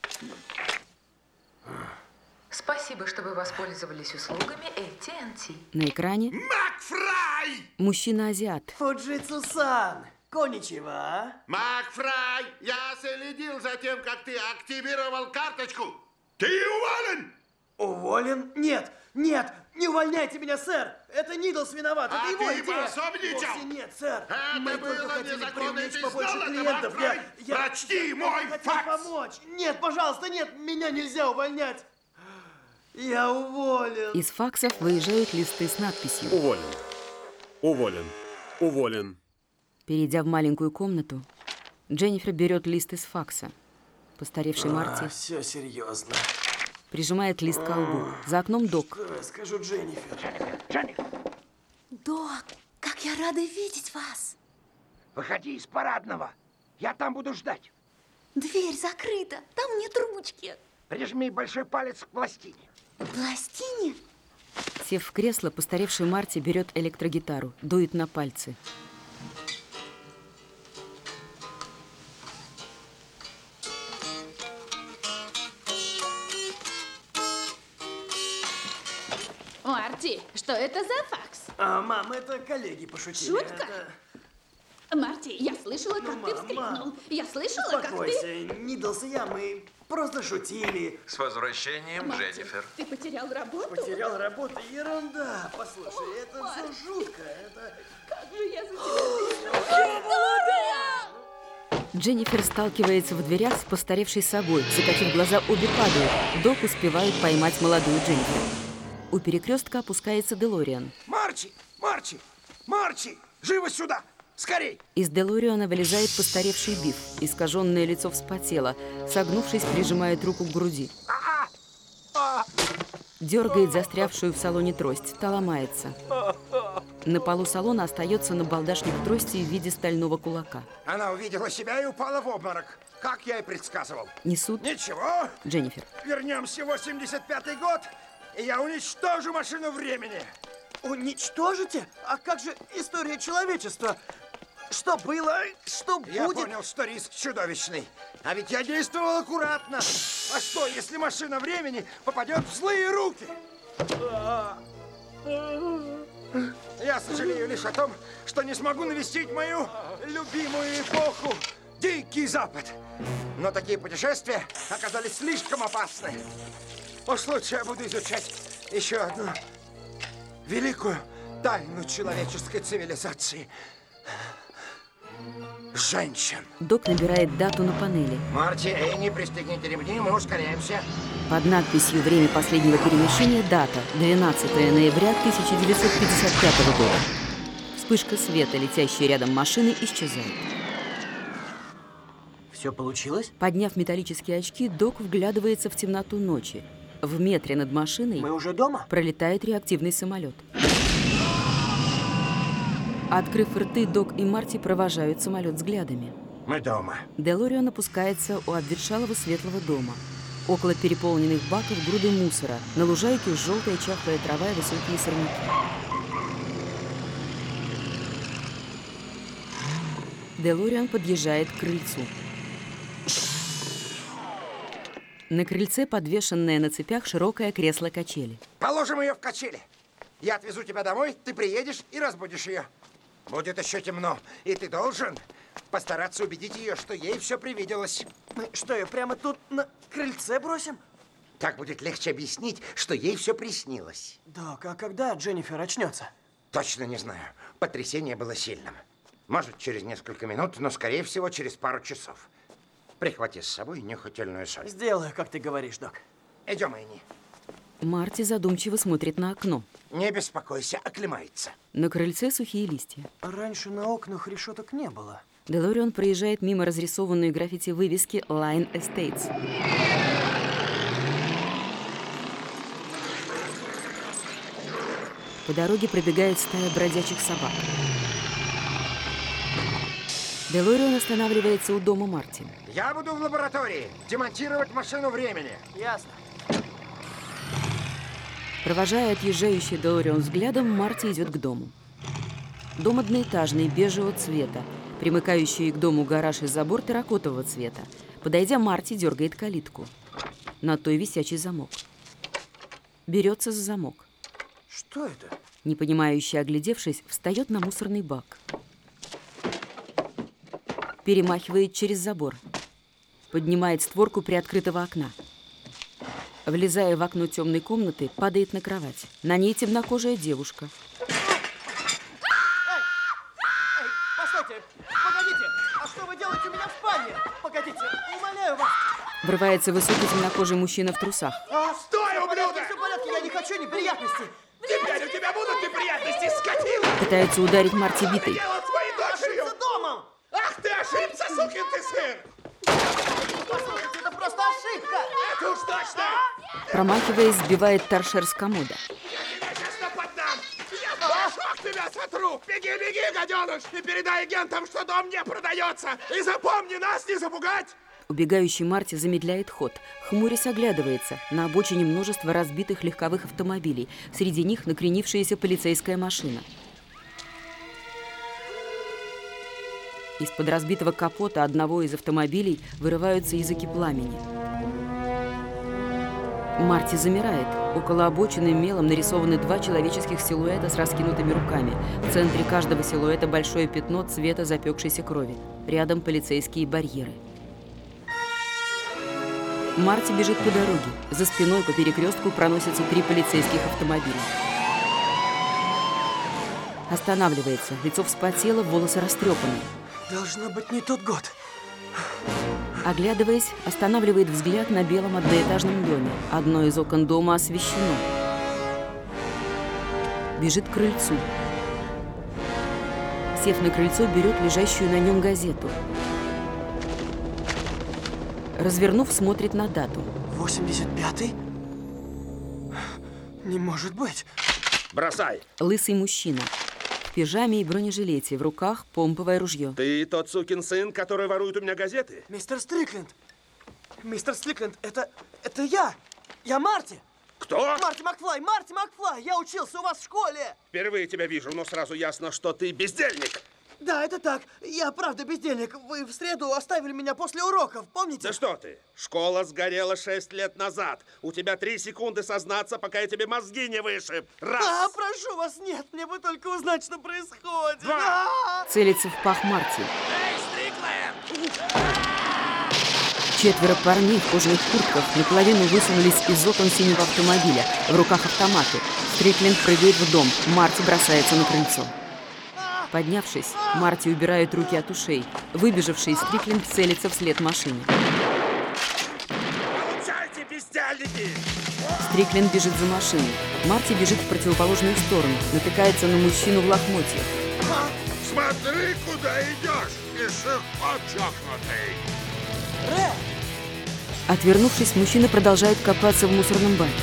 Спасибо, что вы воспользовались услугами AT&T. На экране Макфрай! мужчина-азиат. Фуджитсу-сан, коничева. Макфрай, я следил за тем, как ты активировал карточку. Ты уволен! Уволен? Нет, нет, не увольняйте меня, сэр. Это Нидлс виноват, это его ты идея. пособничал? Вовсе нет, сэр. Это Мы было только хотели незаконно, привлечь ты побольше знал это, клиентов. Макфрай? Прочти мой хотел факс. помочь. Нет, пожалуйста, нет, меня нельзя увольнять. Я уволен. Из факсов выезжают листы с надписью. Уволен. Уволен. Уволен. Перейдя в маленькую комнату, Дженнифер берет лист из факса. Постаревший Марти Все серьезно. прижимает лист к колбу. За окном Док. Что я скажу Дженнифер? Док, как я рада видеть вас. Выходи из парадного. Я там буду ждать. Дверь закрыта, там нет ручки. Прижми большой палец к пластине. Пластине? Сев в кресло, постаревший Марти берет электрогитару, дует на пальцы. Марти, что это за факс? Мам, это коллеги пошутили. Шутка? Марти, я слышала, как ты вскрикнул. Я слышала, как Успокойся, ты... Нидлс и я, мы просто шутили. С возвращением, Дженнифер. Ты потерял работу? Потерял работу? Ерунда. Послушай, это все жутко. Это... Как же я за тебя Дженнифер сталкивается в дверях с постаревшей собой. Закатив глаза, обе падают. Док успевает поймать молодую Дженнифер. У перекрестка опускается Делориан. Марти! Марти! Марти! Живо сюда! Скорей! Из Делориана вылезает постаревший Биф. Искаженное лицо вспотело. Согнувшись, прижимает руку к груди. Дергает застрявшую в салоне трость. Та ломается. На полу салона остается набалдашник трости в виде стального кулака. Она увидела себя и упала в обморок. Как я и предсказывал. Несут Ничего. Дженнифер. Вернемся в 85-й год, и я уничтожу машину времени. Уничтожите? А как же история человечества? Что было, что будет? Я понял, что риск чудовищный. А ведь я действовал аккуратно. А что, если машина времени попадет в злые руки? Я сожалею лишь о том, что не смогу навестить мою любимую эпоху – Дикий Запад. Но такие путешествия оказались слишком опасны. Уж лучше я буду изучать еще одну великую тайну человеческой цивилизации – женщин. Док набирает дату на панели. Марти, Энни, пристегните ремни, мы ускоряемся. Под надписью «Время последнего перемещения» дата 12 ноября 1955 года. Вспышка света, летящая рядом машины, исчезает. Все получилось? Подняв металлические очки, Док вглядывается в темноту ночи. В метре над машиной мы уже дома? Пролетает реактивный самолет. Открыв рты, Док и Марти провожают самолет взглядами. Мы дома. Делориан опускается у обветшалого светлого дома. Около переполненных баков груды мусора. На лужайке желтая чахлая трава и высокие сорняки. Делориан подъезжает к крыльцу. На крыльце подвешенное на цепях широкое кресло-качели. Положим ее в качели. Я отвезу тебя домой, ты приедешь и разбудишь ее. Будет еще темно, и ты должен постараться убедить ее, что ей все привиделось. Мы что, ее прямо тут на крыльце бросим? Так будет легче объяснить, что ей все приснилось. Док, а когда Дженнифер очнется? Точно не знаю. Потрясение было сильным. Может, через несколько минут, но, скорее всего, через пару часов. Прихвати с собой нюхательную соль. Сделаю, как ты говоришь, Док. Идем, Энни. Марти задумчиво смотрит на окно. Не беспокойся, оклемается. На крыльце сухие листья. Раньше на окнах решеток не было. Делориан проезжает мимо разрисованной граффити вывески Line Estates. По дороге пробегает стая бродячих собак. Делориан останавливается у дома Марти. Я буду в лаборатории демонтировать машину времени. Ясно. Провожая отъезжающий Делориан взглядом, Марти идет к дому. Дом одноэтажный, бежевого цвета. Примыкающий к дому гараж и забор терракотового цвета. Подойдя, Марти дергает калитку. На той висячий замок. Берется за замок. Что это? Непонимающе оглядевшись, встает на мусорный бак. Перемахивает через забор. Поднимает створку приоткрытого окна. Влезая в окно темной комнаты, падает на кровать. На ней темнокожая девушка. Постойте! Погодите! А что вы делаете у меня в спальне? Погодите, умоляю вас! Врывается высокий темнокожий мужчина в трусах. Стой, ублюдок! Все в порядке, я не хочу неприятностей! Теперь у тебя будут неприятности, скотина! Пытается ударить Марти битой. Ошибся домом! Ах ты, ошибся, сукин ты сын! Послушайте, это просто ошибка! Это уж точно! Промахиваясь, сбивает торшер с комода. Я тебя сейчас нападам! Я в порошок тебя сотру! Беги, беги, гаденыш! И передай агентам, что дом не продается! И запомни, нас не запугать! Убегающий Марти замедляет ход. Хмурясь оглядывается. На обочине множество разбитых легковых автомобилей. Среди них накренившаяся полицейская машина. Из-под разбитого капота одного из автомобилей вырываются языки пламени. Марти замирает. Около обочины мелом нарисованы два человеческих силуэта с раскинутыми руками. В центре каждого силуэта большое пятно цвета запекшейся крови. Рядом полицейские барьеры. Марти бежит по дороге. За спиной по перекрестку проносятся 3 полицейских автомобиля. Останавливается. Лицо вспотело, волосы растрепаны. Должно быть не тот год. Оглядываясь, останавливает взгляд на белом одноэтажном доме. Одно из окон дома освещено. Бежит к крыльцу. Сев на крыльцо, берет лежащую на нем газету. Развернув, смотрит на дату. 85-й? Не может быть. Бросай. Лысый мужчина. В пижаме и бронежилете, в руках помповое ружье. Ты тот сукин сын, который ворует у меня газеты? Мистер Стрикленд! Мистер Стрикленд, это я! Я Марти! Кто? Марти Макфлай! Марти Макфлай! Я учился у вас в школе! Впервые тебя вижу, но сразу ясно, что ты бездельник. Да, это так. Я правда бездельник. Вы в среду оставили меня после уроков, помните? Да что ты? Школа сгорела 6 лет назад. У тебя 3 секунды сознаться, пока я тебе мозги не вышиб. Раз. Прошу вас, нет, мне бы только узнать, что происходит. 2. Целится в пах Марти. Эй, Стрикленд! 4 парней в кожаных куртках наполовину высунулись из окон синего автомобиля. В руках автоматы. Стрикленд прыгает в дом. Марти бросается на крыльцо. Поднявшись, Марти убирает руки от ушей. Выбежавший Стрикленд целится вслед машине. Получайте, бездельники! Стрикленд бежит за машиной. Марти бежит в противоположную сторону. Натыкается на мужчину в лохмотьях. Смотри, куда идешь, пешеход чокнутый! Отвернувшись, мужчина продолжает копаться в мусорном баке.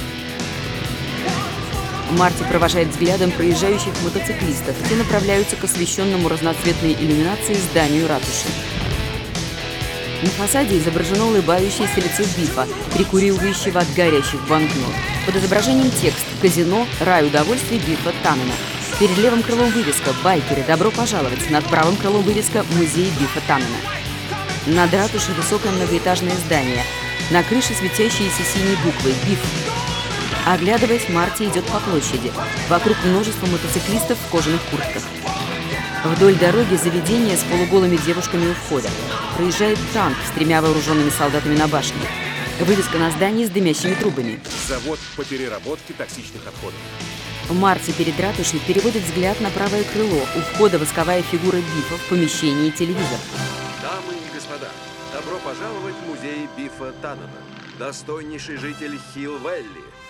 Марти провожает взглядом проезжающих мотоциклистов. Те направляются к освещенному разноцветной иллюминацией зданию ратуши. На фасаде изображено улыбающееся лицо Бифа, прикуривающего от горящих банкнот. Под изображением текст «Казино. Рай удовольствий Бифа Таннена». Перед левым крылом вывеска «Байкеры. Добро пожаловать». Над правым крылом вывеска «Музей Бифа Таннена». Над ратушей высокое многоэтажное здание. На крыше светящиеся синие буквы «БИФ». Оглядываясь, Марти идет по площади. Вокруг множество мотоциклистов в кожаных куртках. Вдоль дороги заведение с полуголыми девушками у входа. Проезжает танк с 3 вооруженными солдатами на башне. Вывеска на здании с дымящими трубами. Завод по переработке токсичных отходов. Марти перед ратушей переводит взгляд на правое крыло. У входа восковая фигура Бифа, в помещении телевизор. Дамы и господа, добро пожаловать в музей Бифа Таннена. Достойнейший житель Хилл-Вэлли.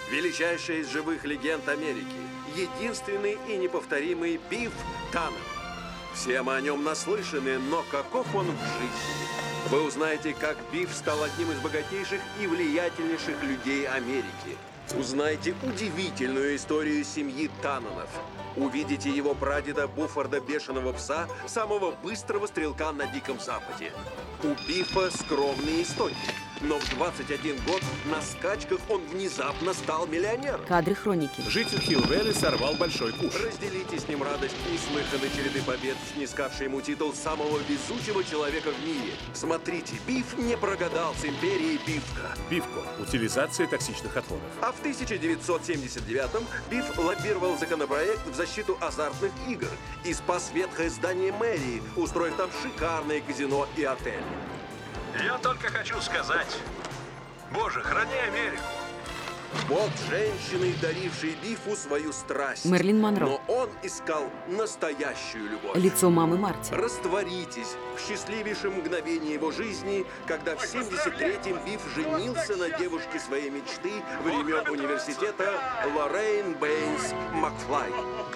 величайшая из живых легенд Америки, единственный и неповторимый Биф Таннен. Все мы о нем наслышаны, но каков он в жизни? Вы узнаете, как Биф стал одним из богатейших и влиятельнейших людей Америки. Узнаете удивительную историю семьи Танненов. Увидите его прадеда Буффорда Бешеного Пса, самого быстрого стрелка на Диком Западе. У Бифа скромные истоки, но в 21 год на скачках он внезапно стал миллионером. Кадры хроники. Житель Хилл-Вэлли сорвал большой куш. Разделите с ним радость неслыханной череды побед, снискавшей ему титул самого везучего человека в мире. Смотрите, Биф не прогадал с империей Бифка. Бифко – утилизация токсичных отходов. А в 1979-м Биф лоббировал законопроект в защиту азартных игр и спас ветхое здание мэрии, устроив там шикарное казино и отель. Я только хочу сказать, Боже, храни Америку. Вот женщины, дарившие Бифу свою страсть. Мерлин Монро. Но он искал настоящую любовь. Лицо мамы Марти. Растворитесь в счастливейшем мгновении его жизни, когда в 73-м Биф женился на девушке своей мечты времен университета Лоррейн Бэйнс Макфлай.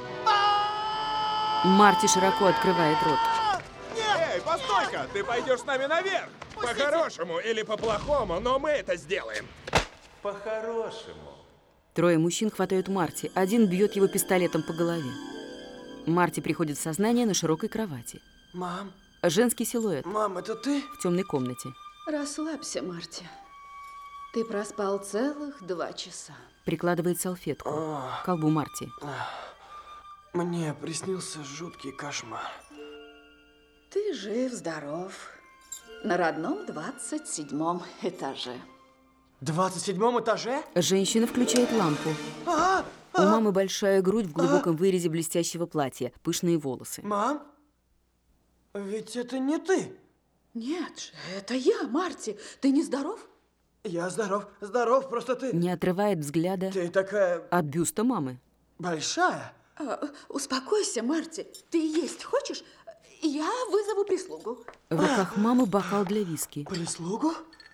Марти широко открывает рот. Эй, постой-ка! Ты пойдешь с нами наверх! По-хорошему или по-плохому, но мы это сделаем. По-хорошему. Трое мужчин хватают Марти. Один бьет его пистолетом по голове. Марти приходит в сознание на широкой кровати. Мам. Женский силуэт. Мам, это ты? В темной комнате. Расслабься, Марти. Ты проспал целых 2 часа. Прикладывает салфетку к колбу Марти. Мне приснился жуткий кошмар. Ты жив-здоров. На родном 27-м этаже. 27-м этаже? Женщина включает лампу. У мамы большая грудь в глубоком вырезе блестящего платья, пышные волосы. Мам, ведь это не ты. Нет же, это я, Марти. Ты не здоров? Я здоров, здоров, просто ты... Не отрывает взгляда Ты такая... от бюста мамы. Большая. Успокойся, Марти. Ты есть хочешь? Я вызову прислугу. В руках мамы бокал для виски. Прислугу?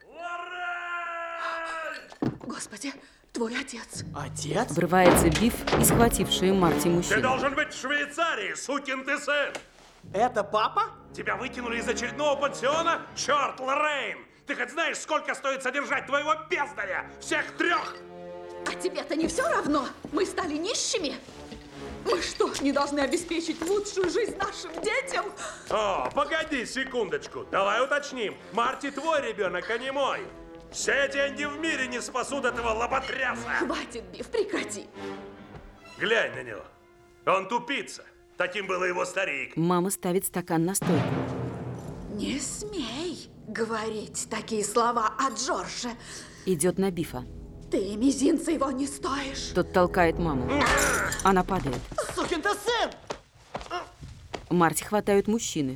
Господи, твой отец. Отец? Врывается Биф и схвативший Марти мужчина. Ты должен быть в Швейцарии, сукин ты сын! Это папа? Тебя выкинули из очередного пансиона? Черт, Лоррейн! Ты хоть знаешь, сколько стоит содержать твоего бездаря? Всех 3! А тебе-то не все равно? Мы стали нищими? Мы что, не должны обеспечить лучшую жизнь нашим детям? О, погоди секундочку. Давай уточним. Марти твой ребенок, а не мой. Все деньги в мире не спасут этого лоботряса. Хватит, Биф, прекрати. Глянь на него. Он тупица. Таким был его старик. Мама ставит стакан на стойку. Не смей говорить такие слова о Джордже. Идет на Бифа. Ты мизинца его не стоишь. Тот толкает маму. Она падает. Сукин ты сын! Марти хватают мужчины.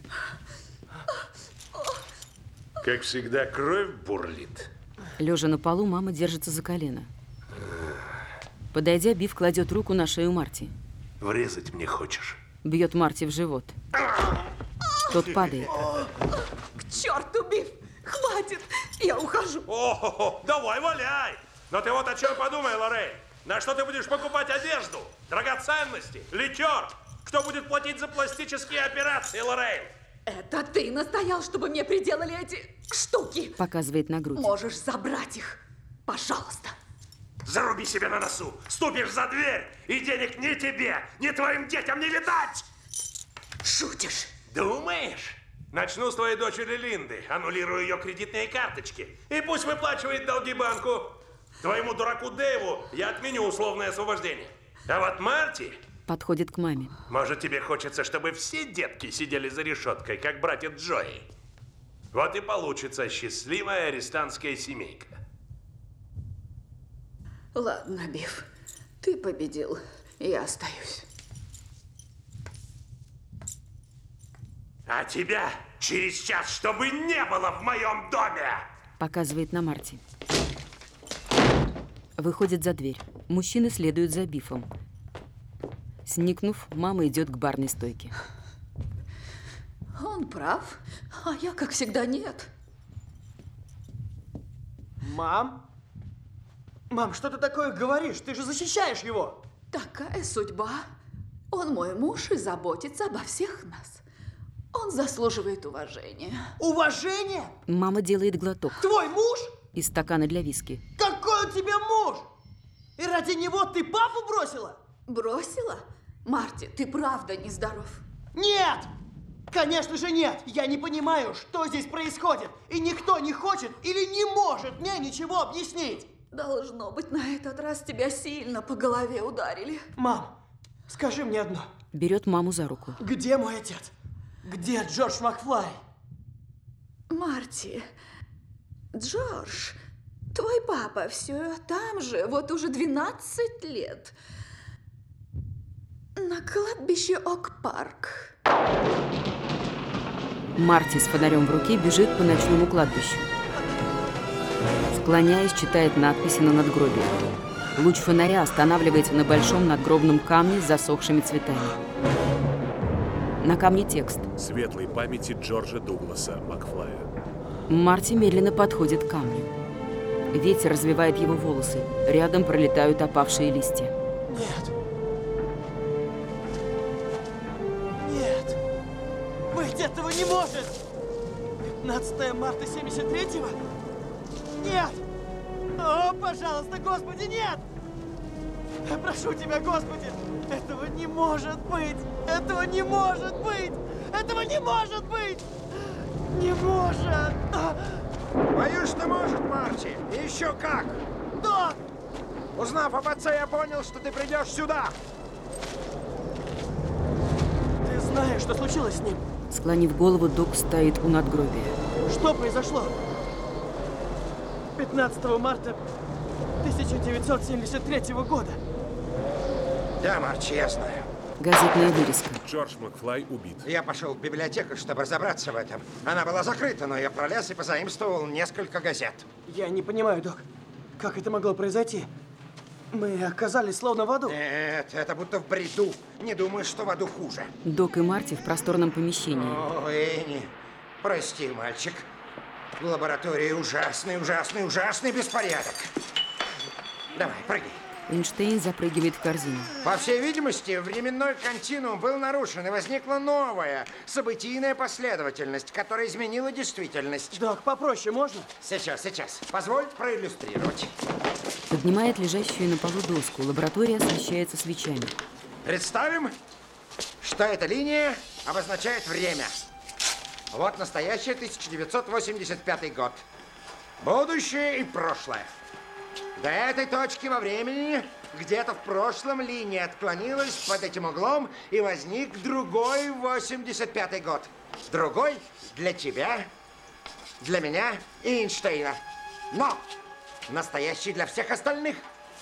Как всегда, кровь бурлит. Лежа на полу, мама держится за колено. Подойдя, Биф кладет руку на шею Марти. Врезать мне хочешь? Бьет Марти в живот. Тот падает. К черту, Биф! Хватит! Я ухожу. О, давай, валяй! Но ты вот о чем подумай, Лоррейн. На что ты будешь покупать одежду, драгоценности, ликер? Кто будет платить за пластические операции, Лоррейн? Это ты настоял, чтобы мне приделали эти штуки. Показывает на грудь. Можешь забрать их. Пожалуйста. Заруби себе на носу. Ступишь за дверь, и денег ни тебе, ни твоим детям не видать. Шутишь? Думаешь? Начну с твоей дочери Линды. Аннулирую ее кредитные карточки. И пусть выплачивает долги банку. Твоему дураку Дэйву я отменю условное освобождение. А вот Марти... Подходит к маме. Может, тебе хочется, чтобы все детки сидели за решеткой, как братья Джои? Вот и получится счастливая арестантская семейка. Ладно, Биф, ты победил. Я остаюсь. А тебя через час, чтобы не было в моем доме! Показывает на Марти. Выходит за дверь. Мужчины следуют за Бифом. Сникнув, мама идет к барной стойке. Он прав, а я, как всегда, нет. Мам? Мам, что ты такое говоришь? Ты же защищаешь его. Такая судьба. Он мой муж и заботится обо всех нас. Он заслуживает уважения. Уважение? Мама делает глоток. Твой муж? Из стакана для виски. Какой он тебе муж? И ради него ты папу бросила? Бросила? Марти, ты правда нездоров? Нет! Конечно же нет! Я не понимаю, что здесь происходит. И никто не хочет или не может мне ничего объяснить. Должно быть, на этот раз тебя сильно по голове ударили. Мам, скажи мне одно. Берет маму за руку. Где мой отец? Где Джордж Макфлай? Марти, Джордж, твой папа все там же, вот уже 12 лет. На кладбище Ок-Парк. Марти с фонарем в руке бежит по ночному кладбищу. Склоняясь, читает надписи на надгробии. Луч фонаря останавливается на большом надгробном камне с засохшими цветами. На камне текст. Светлой памяти Джорджа Дугласа Макфлая. Марти медленно подходит к камню. Ветер развивает его волосы. Рядом пролетают опавшие листья. Нет. Нет. Быть этого не может. 15 марта 73-го? Нет. О, пожалуйста, Господи, нет. Я прошу тебя, Господи. Этого не может быть! Этого не может быть! Этого не может быть! Не может! Боюсь, что может, Марти. И еще как! Док! Узнав об отце, я понял, что ты придешь сюда. Ты знаешь, что случилось с ним? Склонив голову, Док стоит у надгробия. Что произошло? 15 марта 1973 года. Да, Марти, я знаю. Газетная вырезка. Джордж Макфлай убит. Я пошел в библиотеку, чтобы разобраться в этом. Она была закрыта, но я пролез и позаимствовал несколько газет. Я не понимаю, Док. Как это могло произойти? Мы оказались словно в аду. Нет, это будто в бреду. Не думаю, что в аду хуже. Док и Марти в просторном помещении. О, Энни, прости, мальчик. В лаборатории ужасный беспорядок. Давай, прыгай. Эйнштейн запрыгивает в корзину. По всей видимости, временной континуум был нарушен, и возникла новая событийная последовательность, которая изменила действительность. Док, попроще можно? Сейчас. Позволь проиллюстрировать. Поднимает лежащую на полу доску. Лаборатория освещается свечами. Представим, что эта линия обозначает время. Вот настоящий 1985 год. Будущее и прошлое. До этой точки во времени, где-то в прошлом, линия отклонилась под этим углом, и возник другой 85-й год. Другой для тебя, для меня и Эйнштейна. Но настоящий для всех остальных.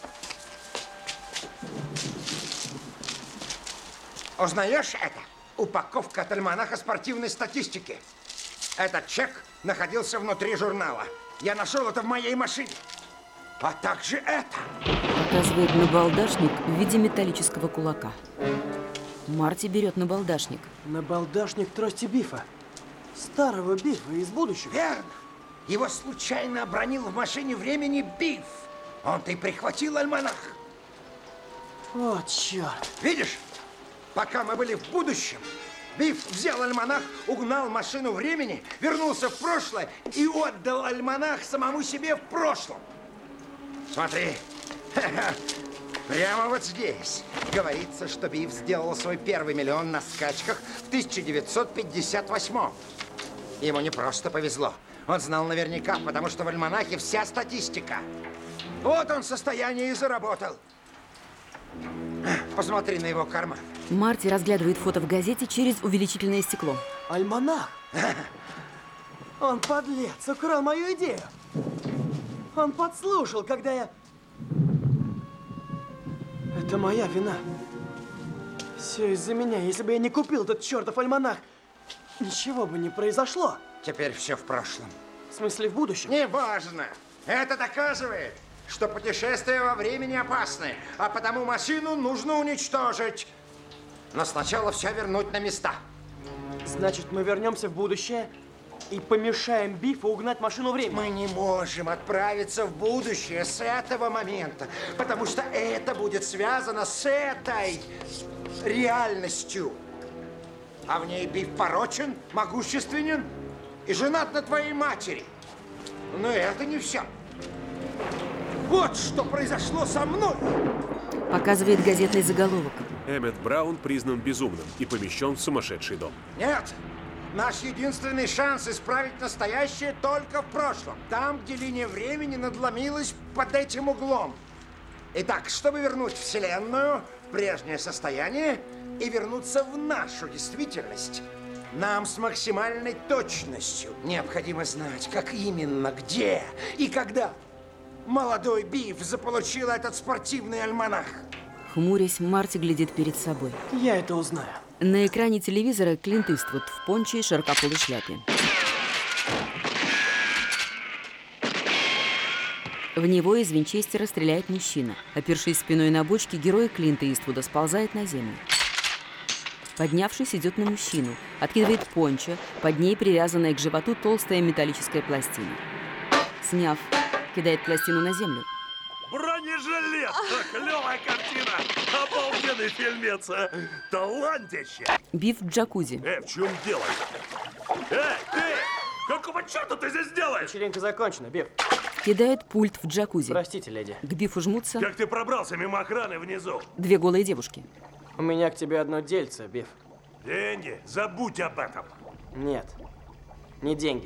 Узнаешь это? Упаковка от альманаха спортивной статистики. Этот чек находился внутри журнала. Я нашел это в моей машине. А также это. Показывает набалдашник в виде металлического кулака. Марти берет набалдашник. Набалдашник трости Бифа. Старого Бифа из будущего. Верно. Его случайно обронил в машине времени Биф. Он-то и прихватил альманах. О, черт. Видишь, пока мы были в будущем, Биф взял альманах, угнал машину времени, вернулся в прошлое и отдал альманах самому себе в прошлом. Смотри, прямо вот здесь говорится, что Биф сделал свой первый миллион на скачках в 1958-м. Ему не просто повезло. Он знал наверняка, потому что в альманахе вся статистика. Вот он состояние и заработал. Посмотри на его карман. Марти разглядывает фото в газете через увеличительное стекло. Альманах? Он, подлец, украл мою идею. Он подслушал, когда я... Это моя вина. Все из-за меня. Если бы я не купил этот чертов альманах, ничего бы не произошло. Теперь все в прошлом. В смысле, в будущем? Неважно. Это доказывает, что путешествия во времени опасны, а потому машину нужно уничтожить. Но сначала все вернуть на места. Значит, мы вернемся в будущее и помешаем Бифу угнать машину времени. Мы не можем отправиться в будущее с этого момента, потому что это будет связано с этой реальностью. А в ней Биф порочен, могущественен и женат на твоей матери. Но это не все. Вот что произошло со мной. Показывает газетный заголовок. Эммет Браун признан безумным и помещен в сумасшедший дом. Нет! Наш единственный шанс исправить настоящее только в прошлом. Там, где линия времени надломилась под этим углом. Итак, чтобы вернуть Вселенную в прежнее состояние и вернуться в нашу действительность, нам с максимальной точностью необходимо знать, как именно, где и когда молодой Биф заполучил этот спортивный альманах. Хмурясь, Марти глядит перед собой. Я это узнаю. На экране телевизора Клинт Иствуд в понче и широкополой шляпе. В него из винчестера стреляет мужчина. Опершись спиной на бочке, герой Клинта Иствуда сползает на землю. Поднявшись, идет на мужчину, откидывает пончо, под ней привязанная к животу толстая металлическая пластина. Сняв, кидает пластину на землю. Бронежилет! Клевая картина! Обалденный фильмец! Талантище! Биф в джакузи. В чем дело? Ты! Какого черта ты здесь делаешь? Вечеринка закончена, Биф. Кидает пульт в джакузи. Простите, леди. К Бифу жмутся... Как ты пробрался мимо охраны внизу? Две голые девушки. У меня к тебе одно дельце, Биф. Деньги? Забудь об этом. Нет, не деньги.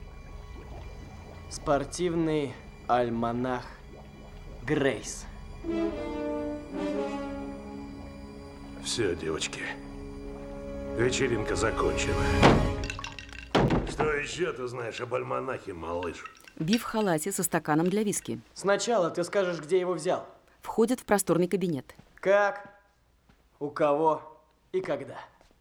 Спортивный альманах Грейс. Все, девочки. Вечеринка закончена. Что еще ты знаешь об альманахе, малыш? Биф в халате со стаканом для виски. Сначала ты скажешь, где его взял. Входит в просторный кабинет. Как? У кого и когда?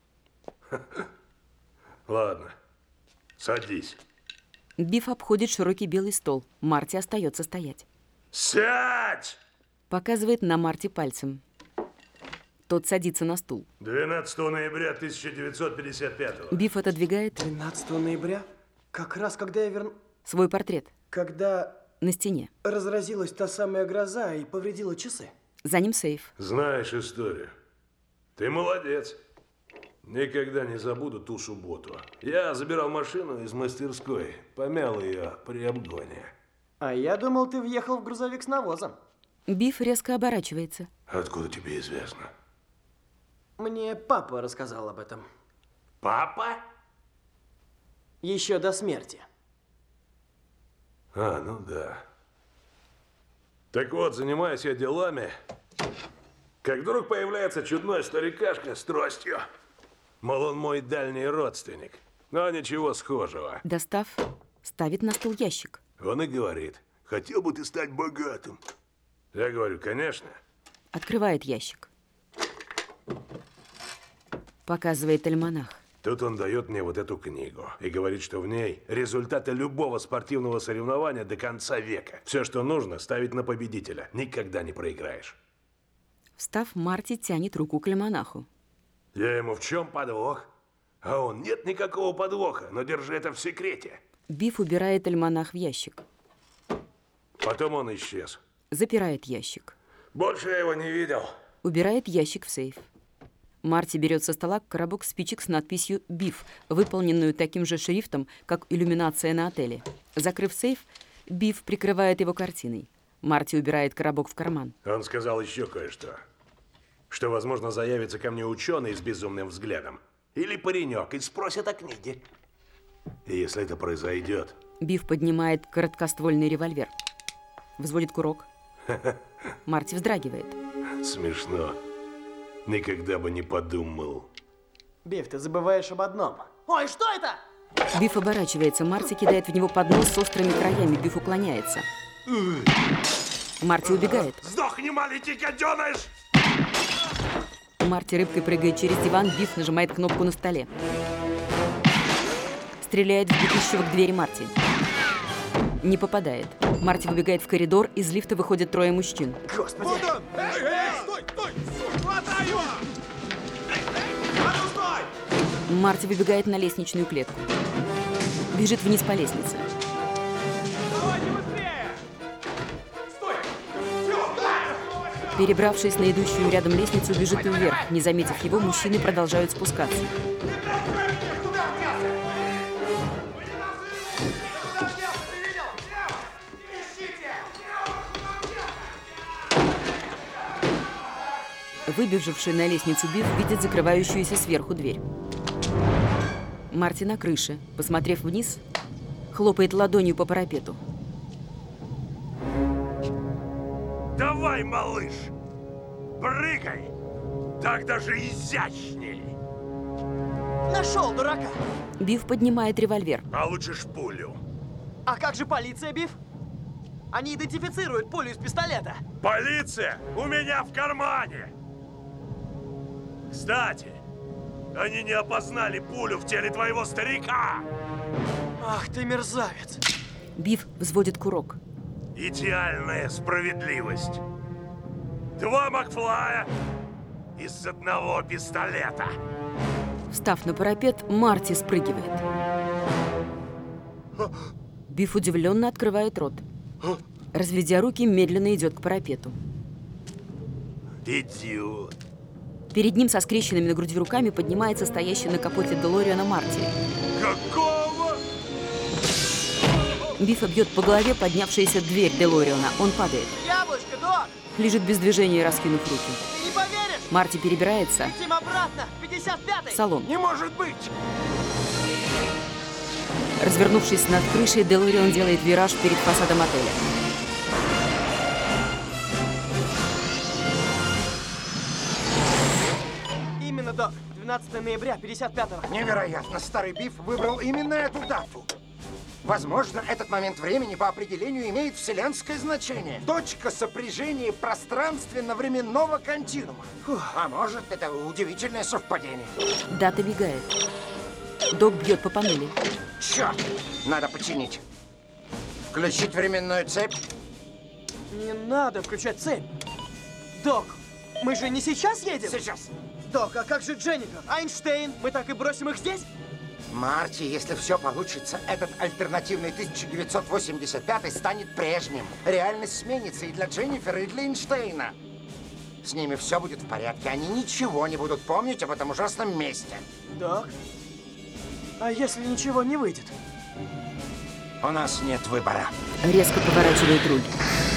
Ладно, садись. Биф обходит широкий белый стол. Марти остается стоять. Сядь! Показывает на Марти пальцем. Тот садится на стул. 12 ноября 1955-го. Биф отодвигает... 12 ноября? Как раз когда я свой портрет. Когда... На стене. Разразилась та самая гроза и повредила часы. За ним сейф. Знаешь историю. Ты молодец. Никогда не забуду ту субботу. Я забирал машину из мастерской, помял ее при обгоне. А я думал, ты въехал в грузовик с навозом. Биф резко оборачивается. Откуда тебе известно? Мне папа рассказал об этом. Папа? Еще до смерти. А, ну да. Так вот, занимаюсь я делами, как вдруг появляется чудной старикашка с тростью. Мол, он мой дальний родственник. Но ничего схожего. Достав, ставит на стол ящик. Он и говорит: хотел бы ты стать богатым. Я говорю: конечно. Открывает ящик. Показывает альманах. Тут он дает мне вот эту книгу и говорит, что в ней результаты любого спортивного соревнования до конца века. Все, что нужно, ставить на победителя. Никогда не проиграешь. Встав, Марти тянет руку к альманаху. Я ему: в чем подвох? А он: нет никакого подвоха, но держи это в секрете. Биф убирает альманах в ящик. Потом он исчез. Запирает ящик. Больше я его не видел. Убирает ящик в сейф. Марти берет со стола коробок спичек с надписью «Биф», выполненную таким же шрифтом, как иллюминация на отеле. Закрыв сейф, Биф прикрывает его картиной. Марти убирает коробок в карман. Он сказал еще кое-что. Что, возможно, заявится ко мне ученый с безумным взглядом. Или паренек и спросит о книге. И если это произойдет... Биф поднимает короткоствольный револьвер. Взводит курок. Марти вздрагивает. Смешно. Никогда бы не подумал. Биф, ты забываешь об одном. Ой, что это? Биф оборачивается. Марти кидает в него поднос с острыми краями. Биф уклоняется. Марти убегает. Сдохни, маленький гаденыш! Марти рыбкой прыгает через диван. Биф нажимает кнопку на столе. Стреляет в бегущего к двери Марти. Не попадает. Марти выбегает в коридор. Из лифта выходят трое мужчин. Господи! Вот он! Стой, стой! Хватай его! А ну стой! Марти выбегает на лестничную клетку. бежит вниз по лестнице. Давайте быстрее! Стой! Перебравшись на идущую рядом лестницу, бежит вверх. Не заметив его, мужчины продолжают спускаться. Выбежавший на лестницу Биф видит закрывающуюся сверху дверь. Марти на крыше, посмотрев вниз, хлопает ладонью по парапету. Давай, малыш, прыгай, так даже изящней. Нашел дурака. Биф поднимает револьвер. Получишь пулю. А как же полиция, Биф? Они идентифицируют пулю из пистолета. Полиция у меня в кармане. Кстати, они не опознали пулю в теле твоего старика. Ах ты мерзавец. Биф взводит курок. Идеальная справедливость. 2 Макфлая из одного пистолета. Встав на парапет, Марти спрыгивает. Биф удивленно открывает рот. Разведя руки, медленно идет к парапету. Идиот. Перед ним со скрещенными на груди руками поднимается стоящий на капоте Делориана Марти. Какого? Бифа бьет по голове поднявшаяся дверь Делориана. Он падает. Яблочко, док! Лежит без движения, раскинув руки. Ты не поверишь! Марти перебирается. Летим обратно! 55-й! В салон. Не может быть! Развернувшись над крышей, Делориан делает вираж перед фасадом отеля. Именно, док. 12 ноября 55-го. Невероятно, старый Биф выбрал именно эту дату. Возможно, этот момент времени по определению имеет вселенское значение. Точка сопряжения пространственно-временного континуума. А может, это удивительное совпадение. Дата мигает. Док бьет по панели. Черт! Надо починить. Включить временную цепь. Не надо включать цепь. Док, мы же не сейчас едем? Сейчас. Док, а как же Дженнифер? Эйнштейн? Мы так и бросим их здесь? Марти, если все получится, этот альтернативный 1985 станет прежним. Реальность сменится и для Дженнифера, и для Эйнштейна. С ними все будет в порядке. Они ничего не будут помнить об этом ужасном месте. Док, а если ничего не выйдет? У нас нет выбора. Резко поворачивает руль.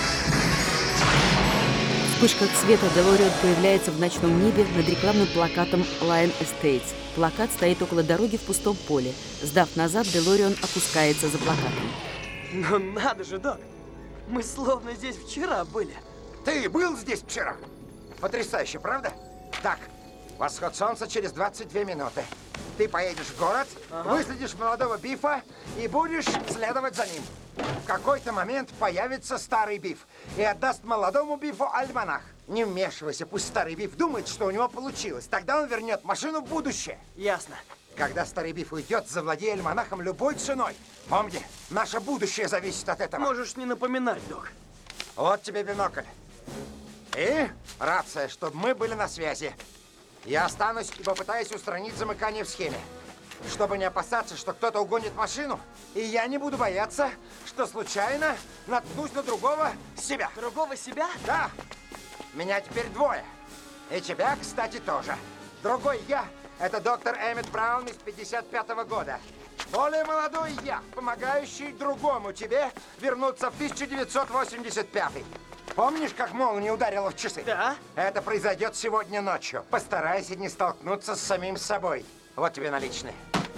В вспышках света Делориан появляется в ночном небе над рекламным плакатом Lion Estates. Плакат стоит около дороги в пустом поле. Сдав назад, Делориан опускается за плакатом. Ну надо же, док. Мы словно здесь вчера были. Ты был здесь вчера? Потрясающе, правда? Так, восход солнца через 22 минуты. Ты поедешь в город, выследишь молодого Бифа и будешь следовать за ним. В какой-то момент появится старый Биф и отдаст молодому Бифу альманах. Не вмешивайся, пусть старый Биф думает, что у него получилось. Тогда он вернет машину в будущее. Ясно. Когда старый Биф уйдет, завладей альманахом любой ценой. Помни, наше будущее зависит от этого. Можешь не напоминать, док. Вот тебе бинокль. И рация, чтобы мы были на связи. Я останусь и попытаюсь устранить замыкание в схеме. Чтобы не опасаться, что кто-то угонит машину, и я не буду бояться, что случайно наткнусь на другого себя. Другого себя? Да. Меня теперь двое. И тебя, кстати, тоже. Другой я – это доктор Эммет Браун из 55-го года. Более молодой я, помогающий другому тебе вернуться в 1985-й. Помнишь, как молния ударила в часы? Да. Это произойдет сегодня ночью. Постарайся не столкнуться с самим собой. Вот тебе наличные.